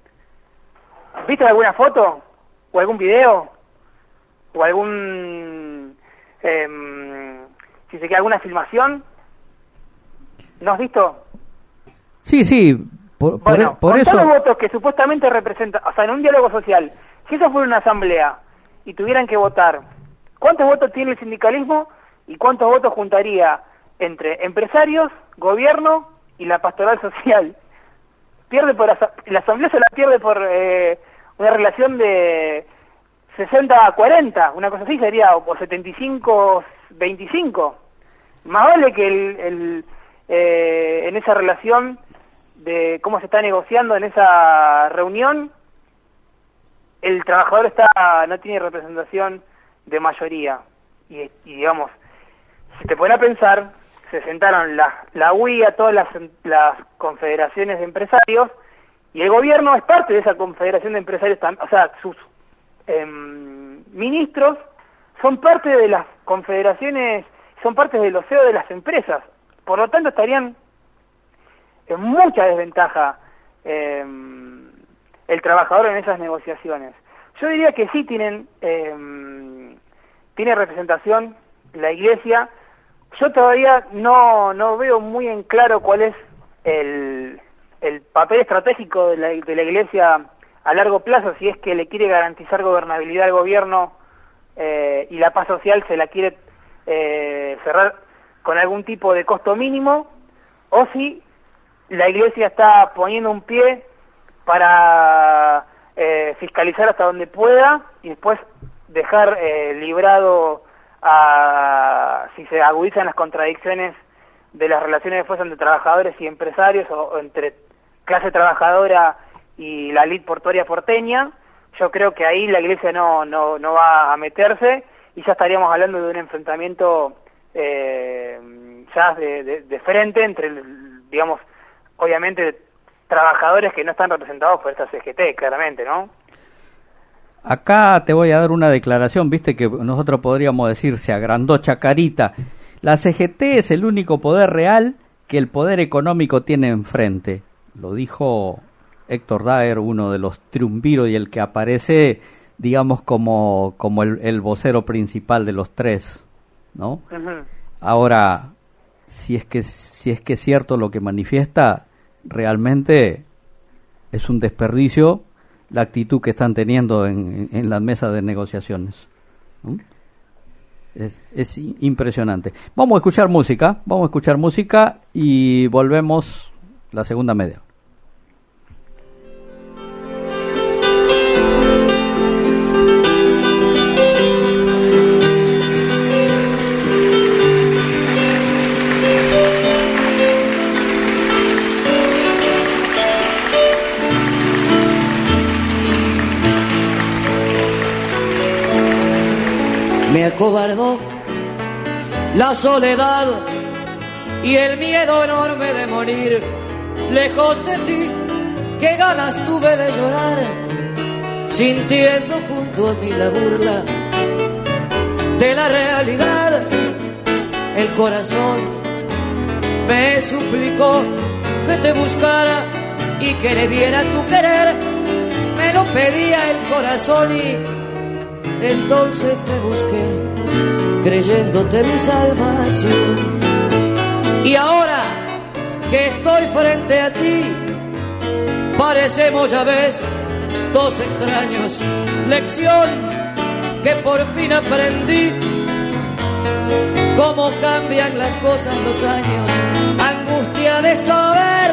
¿Viste alguna foto? ¿O algún video? ¿O algún... Eh, si se queda alguna filmación? ¿No has visto? Sí, sí, por, Bueno, por, por con eso... todos los votos que supuestamente representan, o sea, en un diálogo social, si eso fuera una asamblea y tuvieran que votar, ¿cuántos votos tiene el sindicalismo y cuántos votos juntaría entre empresarios, gobierno y la pastoral social? Pierde por asa- la asamblea se la pierde por eh, una relación de sesenta a cuarenta, una cosa así sería, o por setenta y cinco veinticinco. Más vale que el, el eh, en esa relación de cómo se está negociando en esa reunión, el trabajador está no tiene representación de mayoría. Y, y digamos, si te pones a pensar, se sentaron la, la U I A, todas las, las confederaciones de empresarios, y el gobierno es parte de esa confederación de empresarios también, o sea, sus eh, ministros son parte de las confederaciones, son parte de los C E O de las empresas, por lo tanto estarían en mucha desventaja eh, el trabajador en esas negociaciones. Yo diría que sí tienen eh, tiene representación la Iglesia. Yo todavía no no veo muy en claro cuál es el, el papel estratégico de la, de la Iglesia a largo plazo, si es que le quiere garantizar gobernabilidad al gobierno eh, y la paz social se la quiere eh, cerrar con algún tipo de costo mínimo, o si la Iglesia está poniendo un pie para eh, fiscalizar hasta donde pueda y después dejar eh, librado a si se agudizan las contradicciones de las relaciones de fuerza entre trabajadores y empresarios, o, o entre clase trabajadora y la elite portuaria porteña. Yo creo que ahí la Iglesia no, no, no va a meterse y ya estaríamos hablando de un enfrentamiento eh, ya de, de, de frente entre, digamos, obviamente trabajadores que no están representados por esta C G T, claramente, ¿no? Acá te voy a dar una declaración, viste que nosotros podríamos decir, se agrandó Chacarita. La C G T es el único poder real que el poder económico tiene enfrente. Lo dijo Héctor Daer, uno de los triunviros y el que aparece, digamos, como, como el, el vocero principal de los tres, ¿no? Uh-huh. Ahora, si es que si es que es cierto lo que manifiesta, realmente es un desperdicio la actitud que están teniendo en, en las mesas de negociaciones, ¿no? Es, es impresionante. Vamos a escuchar música, vamos a escuchar música y volvemos la segunda media. me acobardó la soledad y el miedo enorme de morir lejos de ti. Qué ganas tuve de llorar, sintiendo junto a mí la burla de la realidad. El corazón me suplicó que te buscara y que le diera tu querer. Me lo pedía el corazón y entonces te busqué, creyéndote mi salvación. Y ahora que estoy frente a ti, parecemos, ya ves, dos extraños. Lección que por fin aprendí, cómo cambian las cosas los años. Angustia de saber,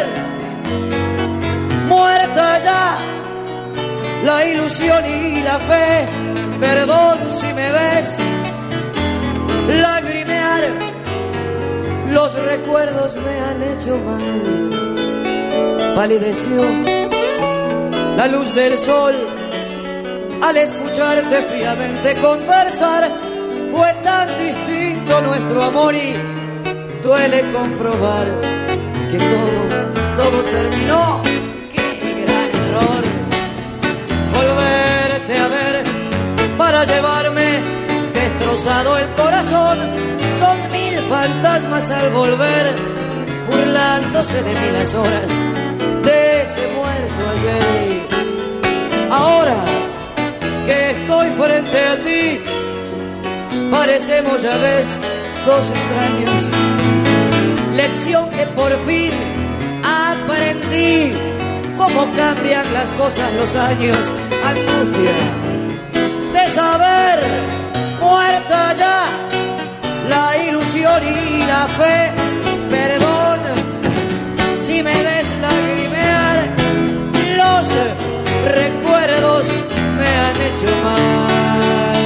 muerta ya la ilusión y la fe. Perdón si me ves lagrimear, los recuerdos me han hecho mal. Palideció la luz del sol al escucharte fríamente conversar. Fue tan distinto nuestro amor y duele comprobar que todo, todo terminó. Qué gran error volverte a ver para llevarme destrozado el corazón. Son mil fantasmas al volver, burlándose de mí las horas de ese muerto ayer. Ahora que estoy frente a ti, parecemos, ya ves, dos extraños. Lección que por fin aprendí, cómo cambian las cosas los años. Angustia de saber, muerta ya la ilusión y la fe. Perdón si me ves lagrimear, los recuerdos me han hecho mal.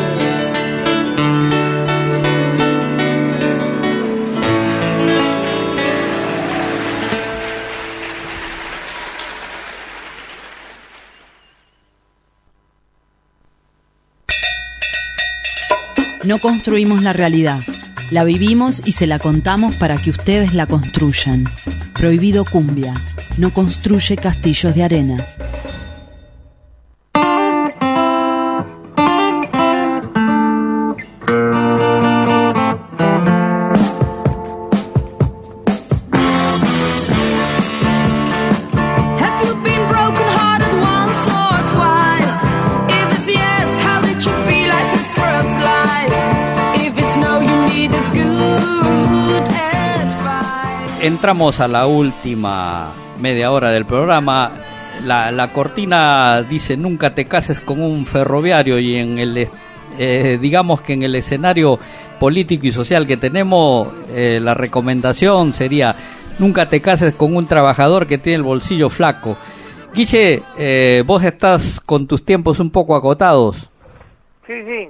No construimos la realidad, la vivimos y se la contamos para que ustedes la construyan. Prohibido Cumbia, no construye castillos de arena. Entramos a la última media hora del programa. La, la cortina dice: nunca te cases con un ferroviario, y en el eh, digamos que en el escenario político y social que tenemos, eh, la recomendación sería: nunca te cases con un trabajador que tiene el bolsillo flaco. Guille, eh, vos estás con tus tiempos un poco acotados. Sí, sí.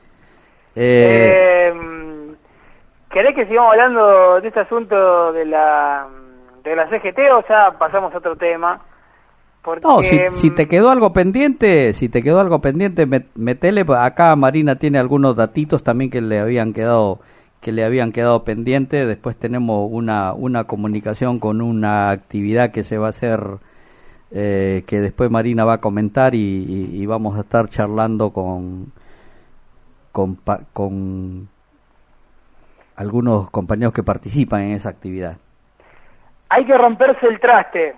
Eh, eh, ¿Querés que sigamos hablando de este asunto de la de la C G T o ya pasamos a otro tema? Porque, no, si, si te quedó algo pendiente, si te quedó algo pendiente, met, metele. Acá Marina tiene algunos datitos también que le habían quedado que le habían quedado pendientes. Después tenemos una una comunicación con una actividad que se va a hacer, eh, que después Marina va a comentar, y, y, y vamos a estar charlando con con con algunos compañeros que participan en esa actividad. Hay que romperse el traste.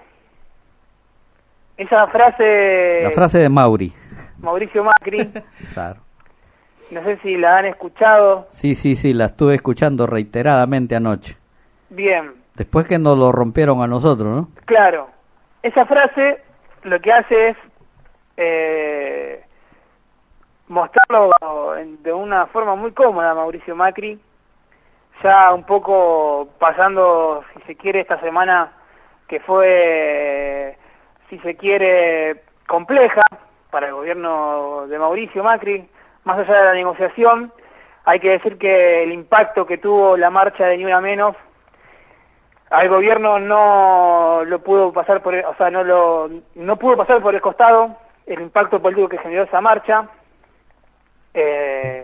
Esa frase... La frase de Mauri. Mauricio Macri. Claro. No sé si la han escuchado. Sí, sí, sí, la estuve escuchando reiteradamente anoche. Bien. Después que nos lo rompieron a nosotros, ¿no? Claro. Esa frase lo que hace es eh, mostrarlo en, de una forma muy cómoda Mauricio Macri. Ya un poco pasando, si se quiere, esta semana que fue, si se quiere, compleja para el gobierno de Mauricio Macri. Más allá de la negociación, hay que decir que el impacto que tuvo la marcha de Ni Una Menos, al gobierno no lo pudo pasar por, el, o sea, no lo, no pudo pasar por el costado el impacto político que generó esa marcha. Eh,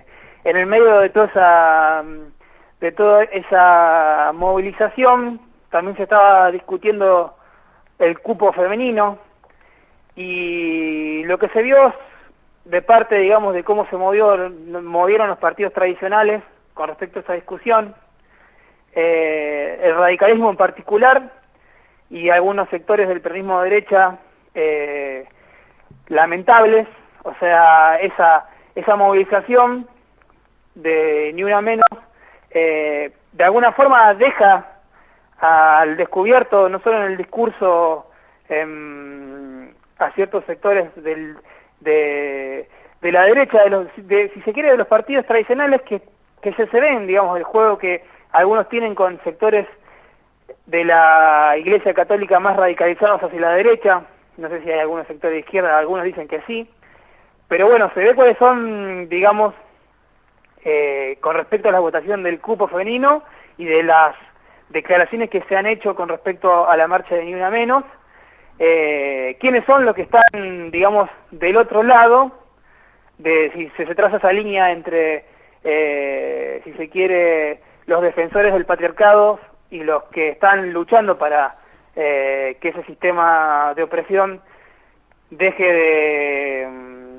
en el medio de toda esa, de toda esa movilización, también se estaba discutiendo el cupo femenino, y lo que se vio de parte, digamos, de cómo se movió, movieron los partidos tradicionales con respecto a esa discusión, eh, el radicalismo en particular y algunos sectores del peronismo de derecha eh, lamentables, o sea, esa esa movilización de Ni Una Menos eh, de alguna forma deja al descubierto, no solo en el discurso eh, a ciertos sectores del, de, de la derecha, de los, de, si se quiere, de los partidos tradicionales que, que se, se ven, digamos, el juego que algunos tienen con sectores de la Iglesia Católica más radicalizados hacia la derecha. No sé si hay algunos sectores de izquierda, algunos dicen que sí, pero bueno, se ve cuáles son, digamos, eh, con respecto a la votación del cupo femenino y de las declaraciones que se han hecho con respecto a la marcha de Ni Una Menos, eh, quiénes son los que están, digamos, del otro lado, de si se, se traza esa línea entre, eh, si se quiere, los defensores del patriarcado y los que están luchando para eh, que ese sistema de opresión deje de,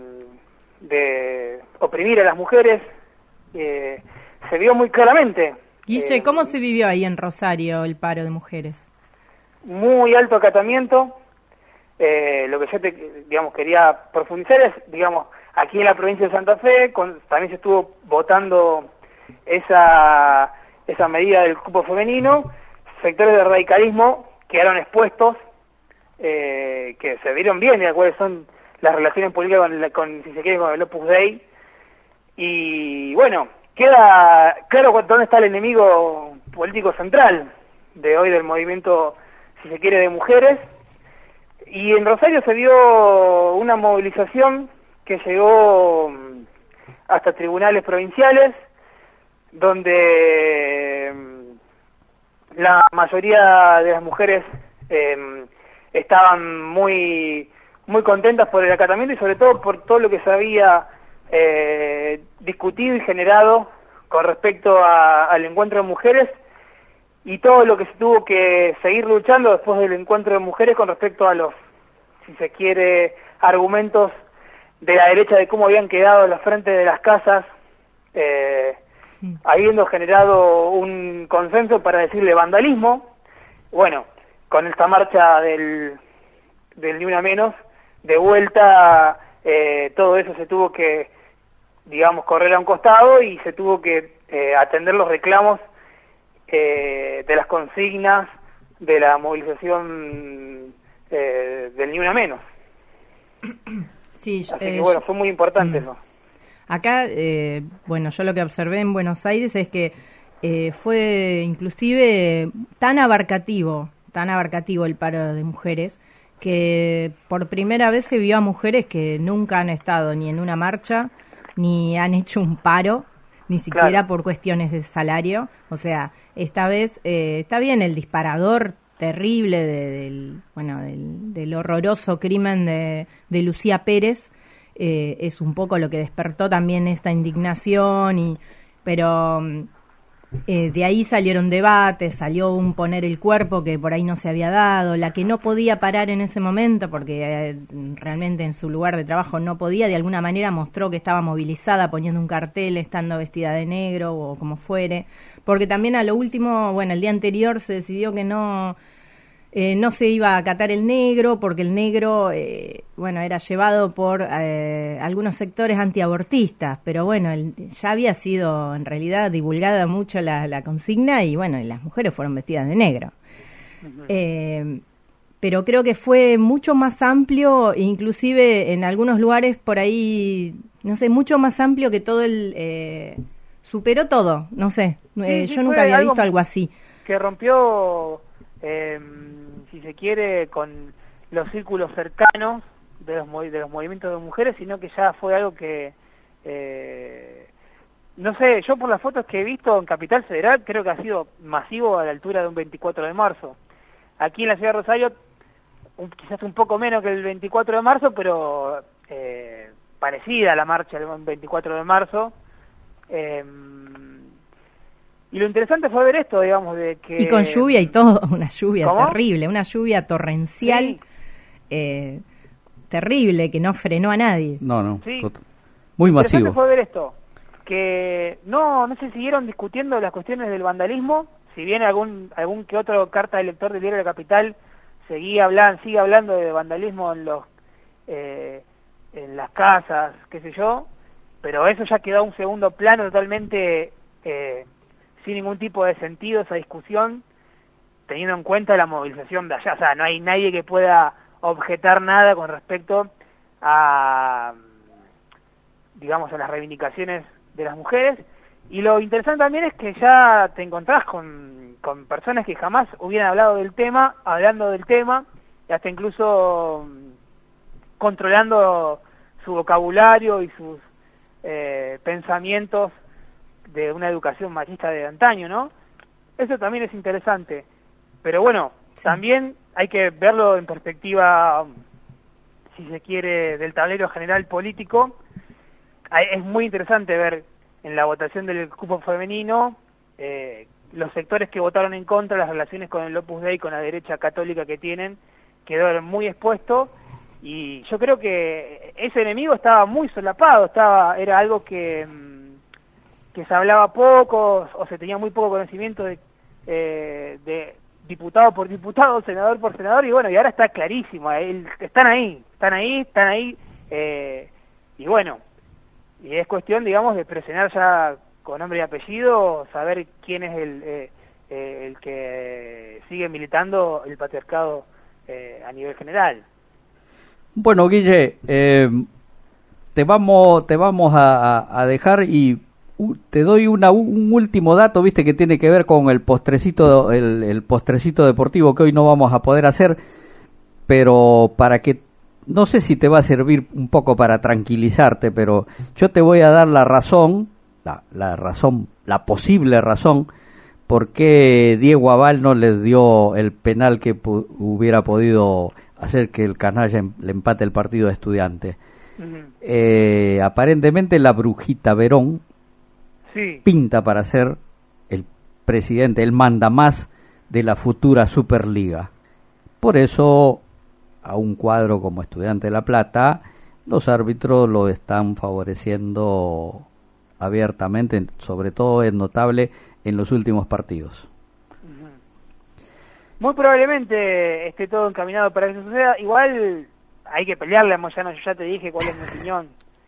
de oprimir a las mujeres, eh, se vio muy claramente. Guille, eh, ¿cómo se vivió ahí en Rosario el paro de mujeres? Muy alto acatamiento. Eh, lo que yo te, digamos, quería profundizar es, digamos, aquí en la provincia de Santa Fe con, también se estuvo votando esa esa medida del cupo femenino. Sectores de radicalismo quedaron expuestos, eh, que se vieron bien de cuáles son las relaciones políticas con, la, con, si se quiere, con el Opus Dei. Y bueno, queda claro dónde está el enemigo político central de hoy del movimiento, si se quiere, de mujeres. Y en Rosario se vio una movilización que llegó hasta tribunales provinciales, donde la mayoría de las mujeres eh, estaban muy muy contentas por el acatamiento y sobre todo por todo lo que se había eh, discutido y generado con respecto a, al encuentro de mujeres y todo lo que se tuvo que seguir luchando después del encuentro de mujeres con respecto a los, si se quiere, argumentos de la derecha de cómo habían quedado en la frente de las casas, eh, habiendo generado un consenso para decirle vandalismo. Bueno, con esta marcha del, del Ni Una Menos, de vuelta, eh, todo eso se tuvo que, digamos, correr a un costado y se tuvo que eh, atender los reclamos eh, de las consignas de la movilización eh, del Ni Una Menos. Sí, Así eh, que bueno, fue muy importante mm. eso. Acá, eh, bueno, yo lo que observé en Buenos Aires es que eh, fue inclusive tan abarcativo, tan abarcativo el paro de mujeres, que por primera vez se vio a mujeres que nunca han estado ni en una marcha, ni han hecho un paro, ni siquiera claro. por cuestiones de salario. O sea, esta vez eh, está bien el disparador terrible de, del, bueno, del, del horroroso crimen de, de Lucía Pérez. Eh, es un poco lo que despertó también esta indignación, y pero eh, de ahí salieron debates, salió un poner el cuerpo que por ahí no se había dado, la que no podía parar en ese momento porque eh, realmente en su lugar de trabajo no podía, de alguna manera mostró que estaba movilizada poniendo un cartel, estando vestida de negro o como fuere, porque también a lo último, bueno, el día anterior se decidió que no... Eh, no se iba a acatar el negro porque el negro, eh, bueno, era llevado por eh, algunos sectores antiabortistas, pero bueno, el, ya había sido en realidad divulgada mucho la, la consigna y bueno, y las mujeres fueron vestidas de negro. Uh-huh. Eh, pero creo que fue mucho más amplio, inclusive en algunos lugares por ahí, no sé, mucho más amplio que todo el... Eh, superó todo, no sé, eh, sí, yo sí, nunca había algo visto algo así. Que rompió... Eh, si se quiere, con los círculos cercanos de los, de los movimientos de mujeres, sino que ya fue algo que, eh, no sé, yo por las fotos que he visto en Capital Federal, creo que ha sido masivo a la altura de un veinticuatro de marzo. Aquí en la ciudad de Rosario, un, quizás un poco menos que el veinticuatro de marzo, pero eh, parecida a la marcha del veinticuatro de marzo, Eh, y lo interesante fue ver esto, digamos, de que... Y con lluvia y todo, una lluvia ¿Cómo? terrible, una lluvia torrencial, Sí. eh, terrible, que no frenó a nadie. No, no, Sí. tot- muy Lo interesante masivo. fue ver esto, que no no se siguieron discutiendo las cuestiones del vandalismo, si bien algún algún que otro carta de lector del diario de la Capital seguía hablando, sigue hablando de vandalismo en los eh, en las casas, qué sé yo, pero eso ya quedó a un segundo plano totalmente eh, sin ningún tipo de sentido esa discusión, teniendo en cuenta la movilización de allá. O sea, no hay nadie que pueda objetar nada con respecto a, digamos, a las reivindicaciones de las mujeres. Y lo interesante también es que ya te encontrás con, con personas que jamás hubieran hablado del tema, hablando del tema, y hasta incluso mm, controlando su vocabulario y sus eh, pensamientos de una educación machista de antaño, ¿no? Eso también es interesante. Pero bueno, sí, también hay que verlo en perspectiva, si se quiere, del tablero general político. Es muy interesante ver en la votación del cupo femenino eh, los sectores que votaron en contra, las relaciones con el Opus Dei, con la derecha católica que tienen, quedó muy expuesto, y yo creo que ese enemigo estaba muy solapado, estaba era algo que, que se hablaba poco, o se tenía muy poco conocimiento de, eh, de diputado por diputado, senador por senador, y bueno, y ahora está clarísimo, eh, están ahí, están ahí, están ahí, eh, y bueno, y es cuestión, digamos, de presionar ya con nombre y apellido, saber quién es el, eh, eh, el que sigue militando el patriarcado eh, a nivel general. Bueno, Guille, eh, te vamos te vamos a, a dejar y uh, te doy una, un último dato, viste, que tiene que ver con el postrecito el, el postrecito deportivo que hoy no vamos a poder hacer, pero para que no sé si te va a servir un poco para tranquilizarte, pero yo te voy a dar la razón, la, la razón, la posible razón, por qué Diego Aval no les dio el penal que pu- hubiera podido hacer que el canalla em- le empate el partido de Estudiantes. Uh-huh. Eh, aparentemente la brujita Verón sí. pinta para ser el presidente, el mandamás de la futura Superliga. Por eso, a un cuadro como Estudiante de La Plata, los árbitros lo están favoreciendo abiertamente, sobre todo es notable en los últimos partidos. Muy probablemente esté todo encaminado para que eso suceda. Igual hay que pelearle a Moyano, yo ya te dije cuál es mi opinión.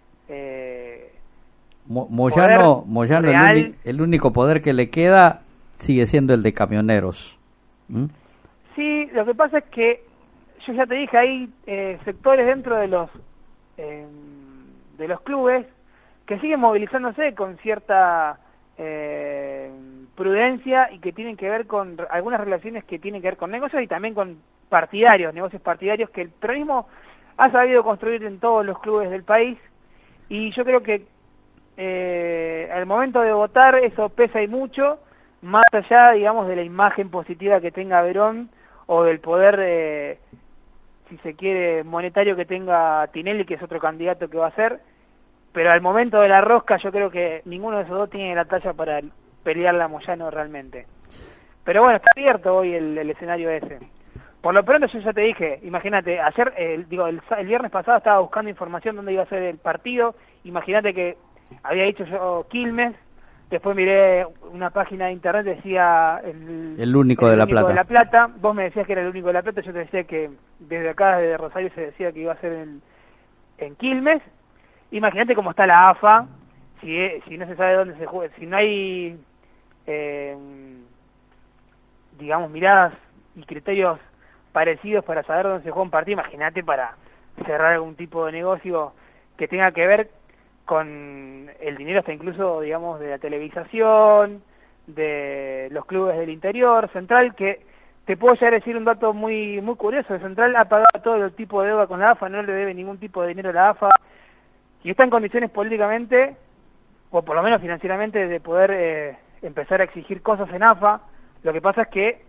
Eh, Mo- Moyano, Moyano el, uni- el único poder que le queda sigue siendo el de camioneros. ¿Mm? Sí, lo que pasa es que yo ya te dije, hay eh, sectores dentro de los eh, de los clubes que siguen movilizándose con cierta eh, prudencia y que tienen que ver con algunas relaciones que tienen que ver con negocios y también con partidarios, negocios partidarios que el peronismo ha sabido construir en todos los clubes del país, y yo creo que eh, al momento de votar eso pesa y mucho, más allá, digamos, de la imagen positiva que tenga Verón o del poder, eh, si se quiere, monetario que tenga Tinelli, que es otro candidato que va a ser. Pero al momento de la rosca yo creo que ninguno de esos dos tiene la talla para pelearla a Moyano realmente. Pero bueno, está abierto hoy el, el escenario ese. Por lo pronto yo ya te dije, imagínate, ayer, eh, digo, el, el viernes pasado estaba buscando información dónde iba a ser el partido, imagínate que había dicho yo Quilmes, después miré una página de internet, decía el, el único, el de, la único Plata. de La Plata, vos me decías que era el único de La Plata, yo te decía que desde acá, desde Rosario, se decía que iba a ser en, en Quilmes. Imagínate cómo está la A F A, si, si no se sabe dónde se juega, si no hay, eh, digamos, miradas y criterios parecidos para saber dónde se juega un partido, imagínate para cerrar algún tipo de negocio que tenga que ver con el dinero hasta incluso, digamos, de la televisación, de los clubes del interior, Central, que te puedo llegar a decir un dato muy muy curioso, Central ha pagado todo el tipo de deuda con la A F A, no le debe ningún tipo de dinero a la A F A, y está en condiciones políticamente, o por lo menos financieramente, de poder eh, empezar a exigir cosas en A F A. Lo que pasa es que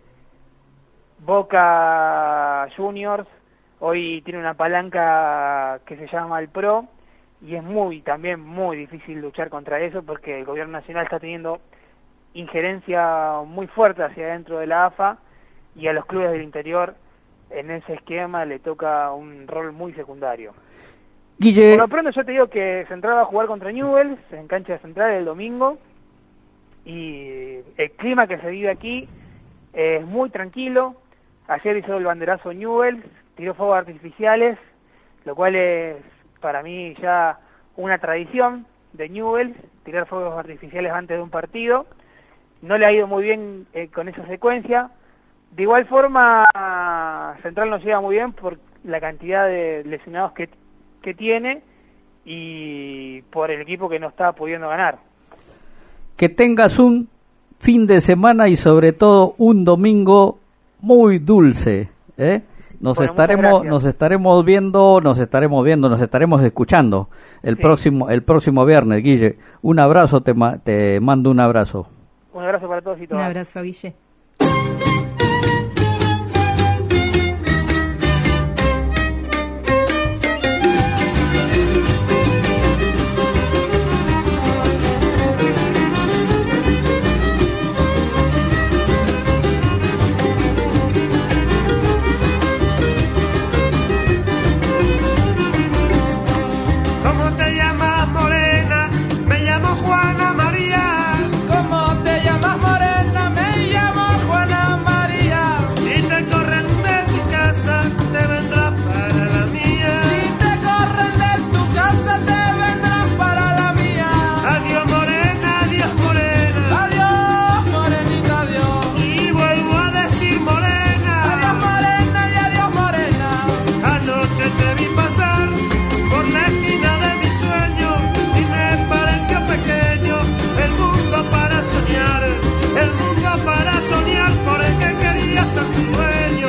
Boca Juniors hoy tiene una palanca que se llama el Pro, y es muy, también muy difícil luchar contra eso porque el gobierno nacional está teniendo injerencia muy fuerte hacia adentro de la A F A y a los clubes del interior en ese esquema le toca un rol muy secundario. Guille... Por lo pronto yo te digo que Central va a jugar contra Newell's en cancha de Central el domingo y el clima que se vive aquí es muy tranquilo. Ayer hizo el banderazo Newell's, tiró fuegos artificiales, lo cual es para mí ya una tradición de Newell's, tirar fuegos artificiales antes de un partido. No le ha ido muy bien eh, con esa secuencia. De igual forma, Central nos lleva muy bien por la cantidad de lesionados que, que tiene y por el equipo que no está pudiendo ganar. Que tengas un fin de semana y sobre todo un domingo muy dulce, ¿eh? Nos Bueno, estaremos, nos estaremos viendo, nos estaremos viendo, nos estaremos escuchando el Sí. próximo, el próximo viernes, Guille. Un abrazo, te, ma- te mando un abrazo. Un abrazo para todos y Un todas. abrazo, Guille. ¿Cómo te llamas, morena? Me llamo Juana María. ¿Cómo te llamas, morena? Me llamo Juana María. Si te corren de tu casa, te vendrás para la mía. Si te corren de tu casa, te vendrás para la mía. Adiós, morena, adiós, morena. Adiós, morenita, adiós. Y vuelvo a decir morena. Adiós, morena y adiós, morena. Anoche te vi pasar por la esquina de mi sueño y me pareció pequeño el mundo para soñar, el mundo para soñar por el que quería ser tu dueño.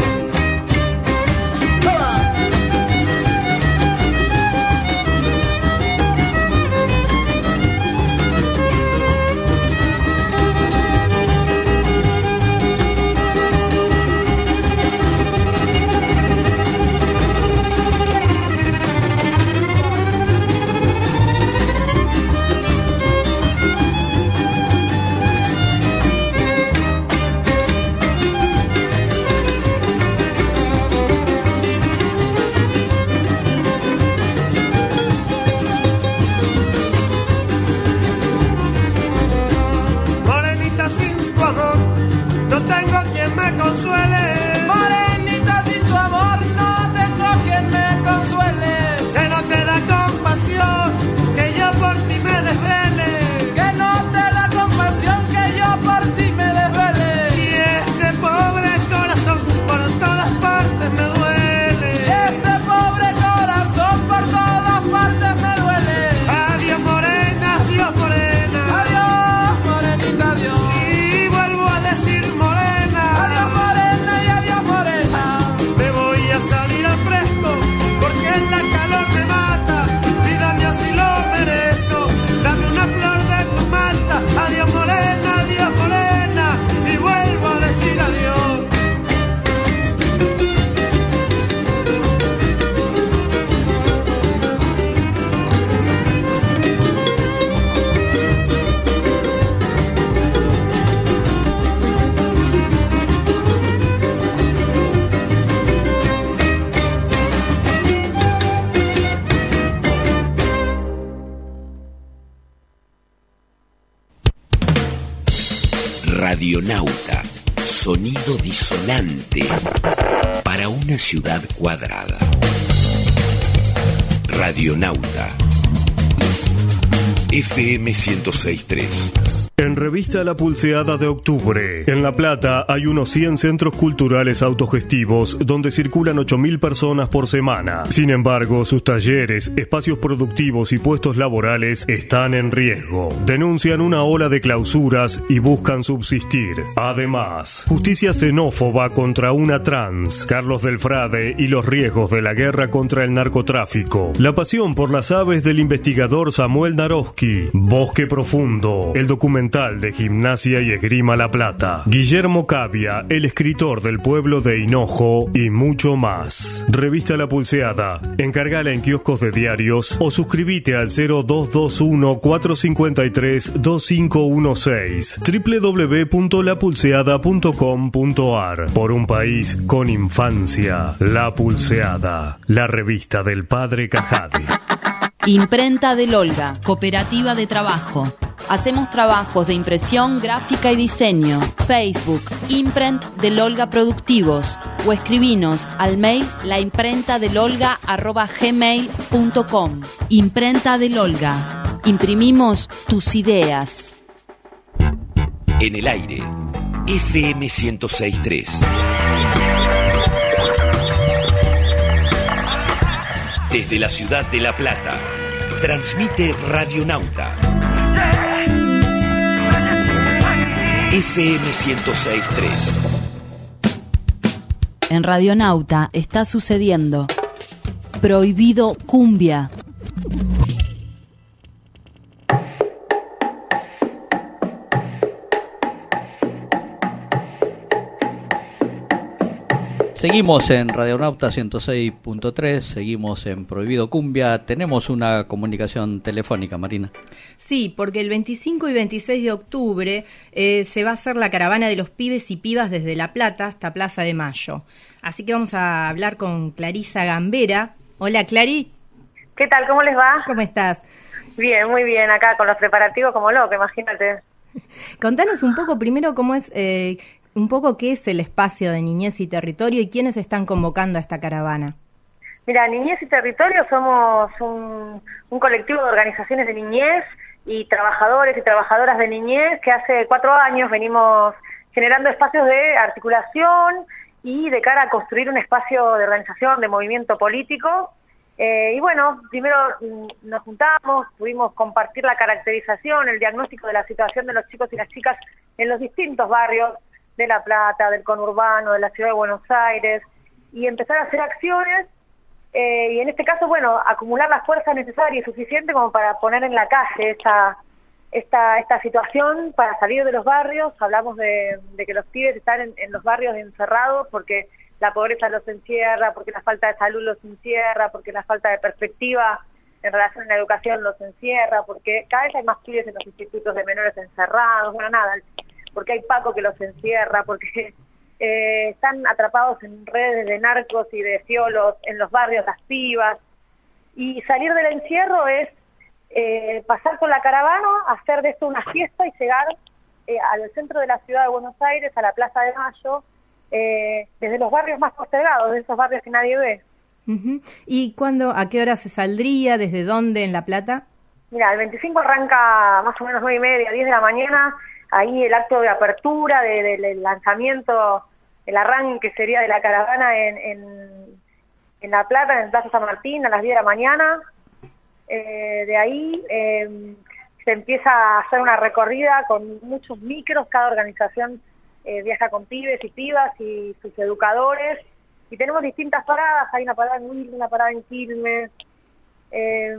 Morenita sin tu amor, no tengo quien me consuele. Morenita, sin tu amor no tengo quien me consuele. Que no te da compasión, que yo por ti me desvele. Que no te da compasión, que yo por ti me desvele. Y este pobre corazón por todas partes me duele. Y este pobre corazón por todas partes me duele. Adiós, morena, adiós, morena. Adiós, morenita, adiós. Y vuelvo a decir morena. Adiós, morena y adiós, morena. Me voy a salir al fresco porque la calor me mata. Vida mía, si lo merezco, dame una flor de tu mata. Adiós, morena, adiós, morena. Y vuelvo a decir adiós. Radionauta, sonido disonante para una ciudad cuadrada. Radionauta, F M ciento seis punto tres. En Revista La Pulseada de Octubre, en La Plata hay unos cien centros culturales autogestivos donde circulan ocho mil personas por semana. Sin embargo, sus talleres, espacios productivos y puestos laborales están en riesgo. Denuncian una ola de clausuras y buscan subsistir. Además, justicia xenófoba contra una trans, Carlos del Frade y los riesgos de la guerra contra el narcotráfico. La pasión por las aves del investigador Samuel Naroski, Bosque Profundo, el documental Departamental de Gimnasia y Esgrima La Plata, Guillermo Cavia, el escritor del pueblo de Hinojo y mucho más. Revista La Pulseada, encargala en kioscos de diarios o suscríbete al cero dos dos uno, cuatro cinco tres, dos cinco uno seis, doble u doble u doble u punto la pulseada punto com punto a r. Por un país con infancia, La Pulseada, la revista del padre Cajade. Imprenta del Olga, cooperativa de trabajo. Hacemos trabajos de impresión, gráfica y diseño. Facebook, Imprent del Olga Productivos. O escribinos al mail laimprentadelolga arroba gmail punto com. Imprenta del Olga. Imprimimos tus ideas. En el aire, F M ciento seis punto tres. Desde la ciudad de La Plata, transmite Radionauta. F M ciento seis punto tres. En Radionauta está sucediendo Prohibido Cumbia. Seguimos en Radionauta ciento seis punto tres, seguimos en Prohibido Cumbia. Tenemos una comunicación telefónica, Marina. Sí, porque el veinticinco y veintiséis de octubre eh, se va a hacer la caravana de los pibes y pibas desde La Plata hasta Plaza de Mayo. Así que vamos a hablar con Clarisa Gambera. Hola, Clary. ¿Qué tal? ¿Cómo les va? ¿Cómo estás? Bien, muy bien, acá con los preparativos como loco, imagínate. Contanos un poco primero cómo es... Eh, un poco qué es el espacio de Niñez y Territorio y quiénes están convocando a esta caravana. Mira, Niñez y Territorio somos un, un colectivo de organizaciones de niñez y trabajadores y trabajadoras de niñez que hace cuatro años venimos generando espacios de articulación y de cara a construir un espacio de organización, de movimiento político. Eh, y bueno, primero nos juntamos, pudimos compartir la caracterización, el diagnóstico de la situación de los chicos y las chicas en los distintos barrios de La Plata, del conurbano, de la ciudad de Buenos Aires, y empezar a hacer acciones, eh, y en este caso, bueno, acumular la fuerza necesaria y suficiente como para poner en la calle esta, esta, esta situación, para salir de los barrios. Hablamos de, de que los pibes están en, en los barrios encerrados porque la pobreza los encierra, porque la falta de salud los encierra, porque la falta de perspectiva en relación a la educación los encierra, porque cada vez hay más pibes en los institutos de menores encerrados, bueno, nada, porque hay Paco que los encierra, porque eh, están atrapados en redes de narcos y de fiolos en los barrios, las pibas, y salir del encierro es eh, pasar con la caravana, hacer de esto una fiesta y llegar eh, al centro de la ciudad de Buenos Aires, a la Plaza de Mayo, eh, desde los barrios más postergados, de esos barrios que nadie ve. Uh-huh. ¿Y cuándo, a qué hora se saldría, desde dónde en La Plata? Mira, el veinticinco arranca más o menos nueve y media, diez de la mañana, ahí el acto de apertura, de, de, del lanzamiento, el arranque sería de la caravana en, en, en La Plata, en Plaza San Martín, a las diez de la mañana. Eh, de ahí eh, se empieza a hacer una recorrida con muchos micros, cada organización eh, viaja con pibes y pibas y sus educadores, y tenemos distintas paradas, hay una parada en Wilde, una parada en Quilmes, eh,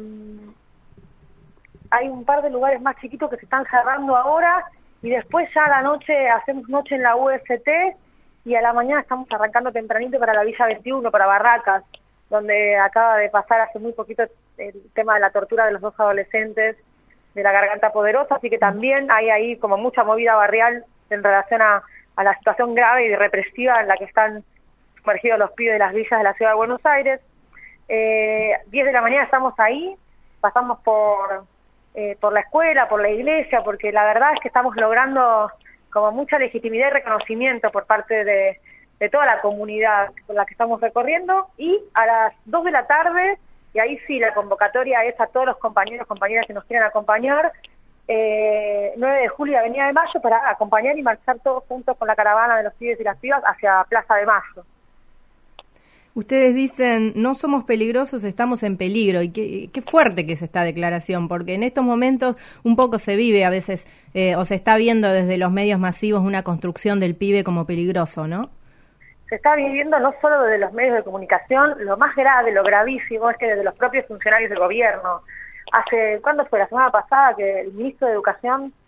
hay un par de lugares más chiquitos que se están cerrando ahora, y después ya a la noche hacemos noche en la U S T, y a la mañana estamos arrancando tempranito para la Villa veintiuno, para Barracas, donde acaba de pasar hace muy poquito el tema de la tortura de los dos adolescentes de la Garganta Poderosa, así que también hay ahí como mucha movida barrial en relación a, a la situación grave y represiva en la que están sumergidos los pibes de las villas de la ciudad de Buenos Aires. Eh, diez de la mañana estamos ahí, pasamos por... Eh, por la escuela, por la iglesia, porque la verdad es que estamos logrando como mucha legitimidad y reconocimiento por parte de, de toda la comunidad con la que estamos recorriendo, y a las dos de la tarde, y ahí sí la convocatoria es a todos los compañeros, compañeras que nos quieran acompañar, eh, nueve de julio, Avenida de Mayo, para acompañar y marchar todos juntos con la caravana de los pibes y las pibas hacia Plaza de Mayo. Ustedes dicen, no somos peligrosos, estamos en peligro. Y qué, qué fuerte que es esta declaración, porque en estos momentos un poco se vive a veces, eh, o se está viendo desde los medios masivos una construcción del pibe como peligroso, ¿no? Se está viviendo no solo desde los medios de comunicación, lo más grave, lo gravísimo es que desde los propios funcionarios del gobierno. Hace, ¿cuándo fue? La semana pasada que el ministro de Educación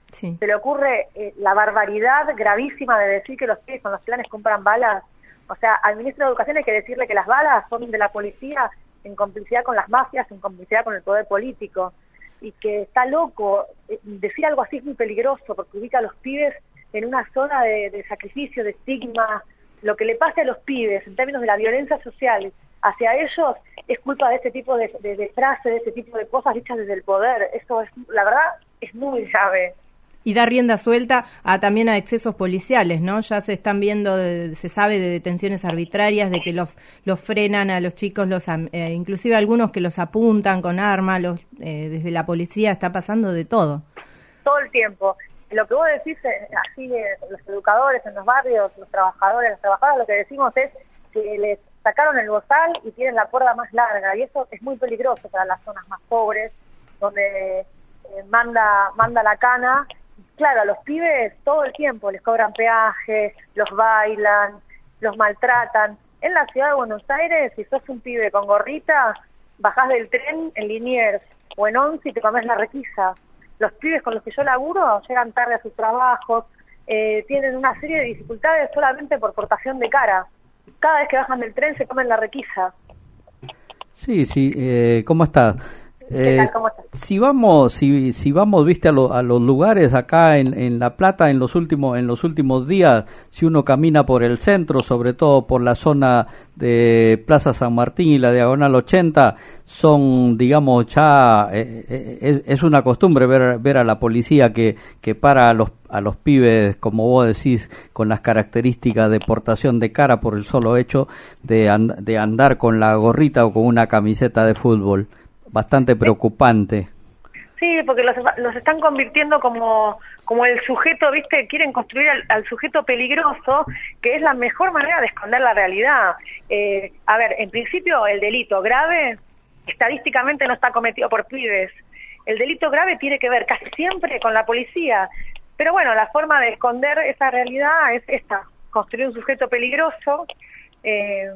Sí. ¿Se le ocurre eh, la barbaridad gravísima de decir que los pibes con los planes compran balas? O sea, al ministro de Educación hay que decirle que las balas son de la policía en complicidad con las mafias, en complicidad con el poder político, y que está loco. Eh, decir algo así es muy peligroso, porque ubica a los pibes en una zona de, de sacrificio, de estigma. Lo que le pase a los pibes en términos de la violencia social hacia ellos es culpa de este tipo de, de, de frases, de este tipo de cosas dichas desde el poder. Eso es, la verdad, es muy grave. Y da rienda suelta a también a excesos policiales, ¿no? Ya se están viendo, de, se sabe de detenciones arbitrarias, de que los, los frenan a los chicos, los eh, inclusive algunos que los apuntan con armas, los, eh, desde la policía está pasando de todo. Todo el tiempo. Lo que vos decís, eh, así eh, los educadores en los barrios, los trabajadores, las trabajadoras, lo que decimos es que les sacaron el bozal y tienen la cuerda más larga, y eso es muy peligroso para las zonas más pobres, donde eh, manda, manda la cana. Claro, a los pibes todo el tiempo les cobran peajes, los bailan, los maltratan. En la ciudad de Buenos Aires, si sos un pibe con gorrita, bajás del tren en Liniers o en Once y te comés la requisa. Los pibes con los que yo laburo llegan tarde a sus trabajos, eh, tienen una serie de dificultades solamente por portación de cara. Cada vez que bajan del tren se comen la requisa. Sí, sí, eh, ¿cómo estás? Eh, ¿Cómo estás? Si vamos, si, si vamos, viste, a, lo, a los lugares acá en, en La Plata en los últimos en los últimos días, si uno camina por el centro, sobre todo por la zona de Plaza San Martín y la Diagonal ochenta, son, digamos, ya eh, eh, es, es una costumbre ver ver a la policía que que para a los a los pibes, como vos decís, con las características de portación de cara por el solo hecho de and, de andar con la gorrita o con una camiseta de fútbol. Bastante preocupante. Sí, porque los, los están convirtiendo como, como el sujeto, ¿viste? Quieren construir al, al sujeto peligroso, que es la mejor manera de esconder la realidad. Eh, a ver, en principio el delito grave estadísticamente no está cometido por pibes. El delito grave tiene que ver casi siempre con la policía. Pero bueno, la forma de esconder esa realidad es esta, construir un sujeto peligroso. Eh,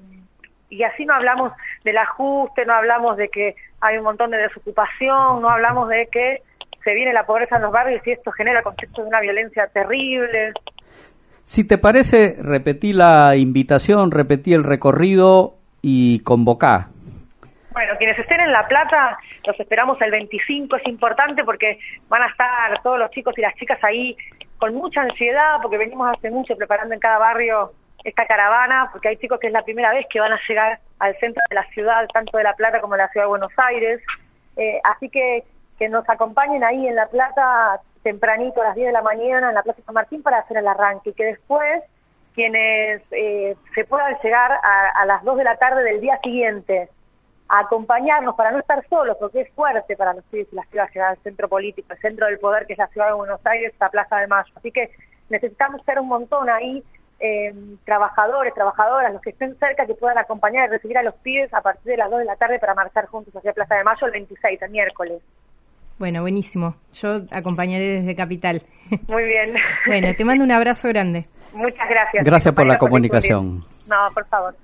y así no hablamos del ajuste, no hablamos de que hay un montón de desocupación, no hablamos de que se viene la pobreza en los barrios y esto genera conceptos de una violencia terrible. Si te parece, repetí la invitación, repetí el recorrido y convocá. Bueno, quienes estén en La Plata, los esperamos el veinticinco, es importante porque van a estar todos los chicos y las chicas ahí con mucha ansiedad, porque venimos hace mucho preparando en cada barrio esta caravana, porque hay chicos que es la primera vez que van a llegar al centro de la ciudad, tanto de La Plata como de la ciudad de Buenos Aires, eh, así que que nos acompañen ahí en La Plata tempranito a las diez de la mañana en la Plaza San Martín para hacer el arranque, y que después quienes eh, se puedan llegar a, a las dos de la tarde del día siguiente a acompañarnos para no estar solos, porque es fuerte para los pibes y las pibas llegar al centro político, el centro del poder que es la ciudad de Buenos Aires, la Plaza de Mayo, así que necesitamos ser un montón ahí. Eh, trabajadores, trabajadoras, los que estén cerca que puedan acompañar y recibir a los pibes a partir de las dos de la tarde para marchar juntos hacia Plaza de Mayo el veintiséis, el miércoles. Bueno, buenísimo. Yo acompañaré desde Capital. Muy bien. Bueno, te mando un abrazo grande. Muchas gracias. Gracias por la comunicación. No, por favor.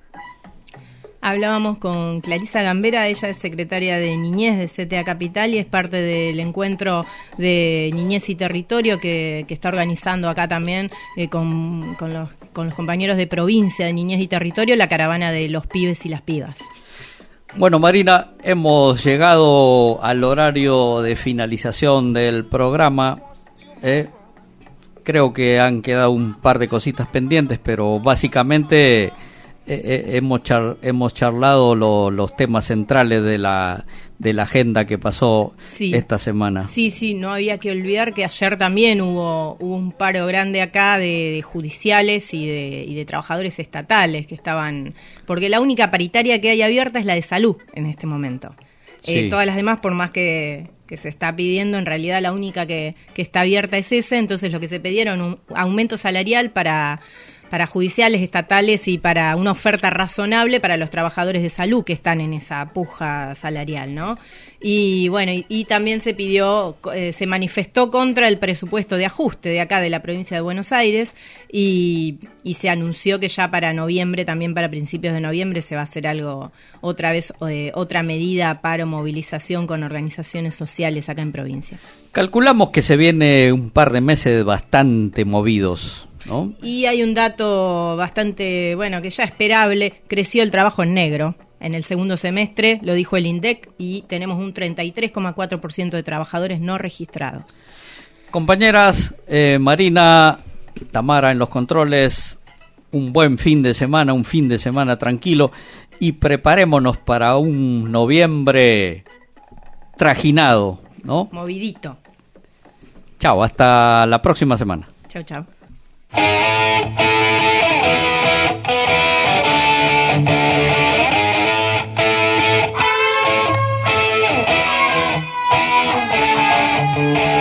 Hablábamos con Clarisa Gambera, ella es secretaria de Niñez de C T A Capital y es parte del encuentro de Niñez y Territorio que, que está organizando acá también eh, con, con, los, con los compañeros de provincia de Niñez y Territorio, la caravana de los pibes y las pibas. Bueno, Marina, hemos llegado al horario de finalización del programa. Eh, creo que han quedado un par de cositas pendientes, pero básicamente... Eh, hemos char, hemos charlado lo, los temas centrales de la de la agenda que pasó sí. esta semana. Sí, sí, no había que olvidar que ayer también hubo, hubo un paro grande acá de, de judiciales y de, y de trabajadores estatales que estaban, porque la única paritaria que hay abierta es la de salud en este momento. Sí. Eh, todas las demás, por más que, que se está pidiendo, en realidad la única que, que está abierta es esa, entonces lo que se pidieron un aumento salarial para para judiciales, estatales y para una oferta razonable para los trabajadores de salud que están en esa puja salarial, ¿no? Y bueno, y, y también se pidió, eh, se manifestó contra el presupuesto de ajuste de acá de la provincia de Buenos Aires y, y se anunció que ya para noviembre, también para principios de noviembre, se va a hacer algo, otra vez, eh, otra medida para movilización con organizaciones sociales acá en provincia. Calculamos que se viene un par de meses bastante movidos, ¿no? Y hay un dato bastante, bueno, que ya esperable, creció el trabajo en negro en el segundo semestre, lo dijo el INDEC, y tenemos un treinta y tres coma cuatro por ciento de trabajadores no registrados. Compañeras, eh, Marina, Tamara en los controles, un buen fin de semana, un fin de semana tranquilo, y preparémonos para un noviembre trajinado, ¿no? Movidito. Chao, hasta la próxima semana. Chao, chao. Thank you.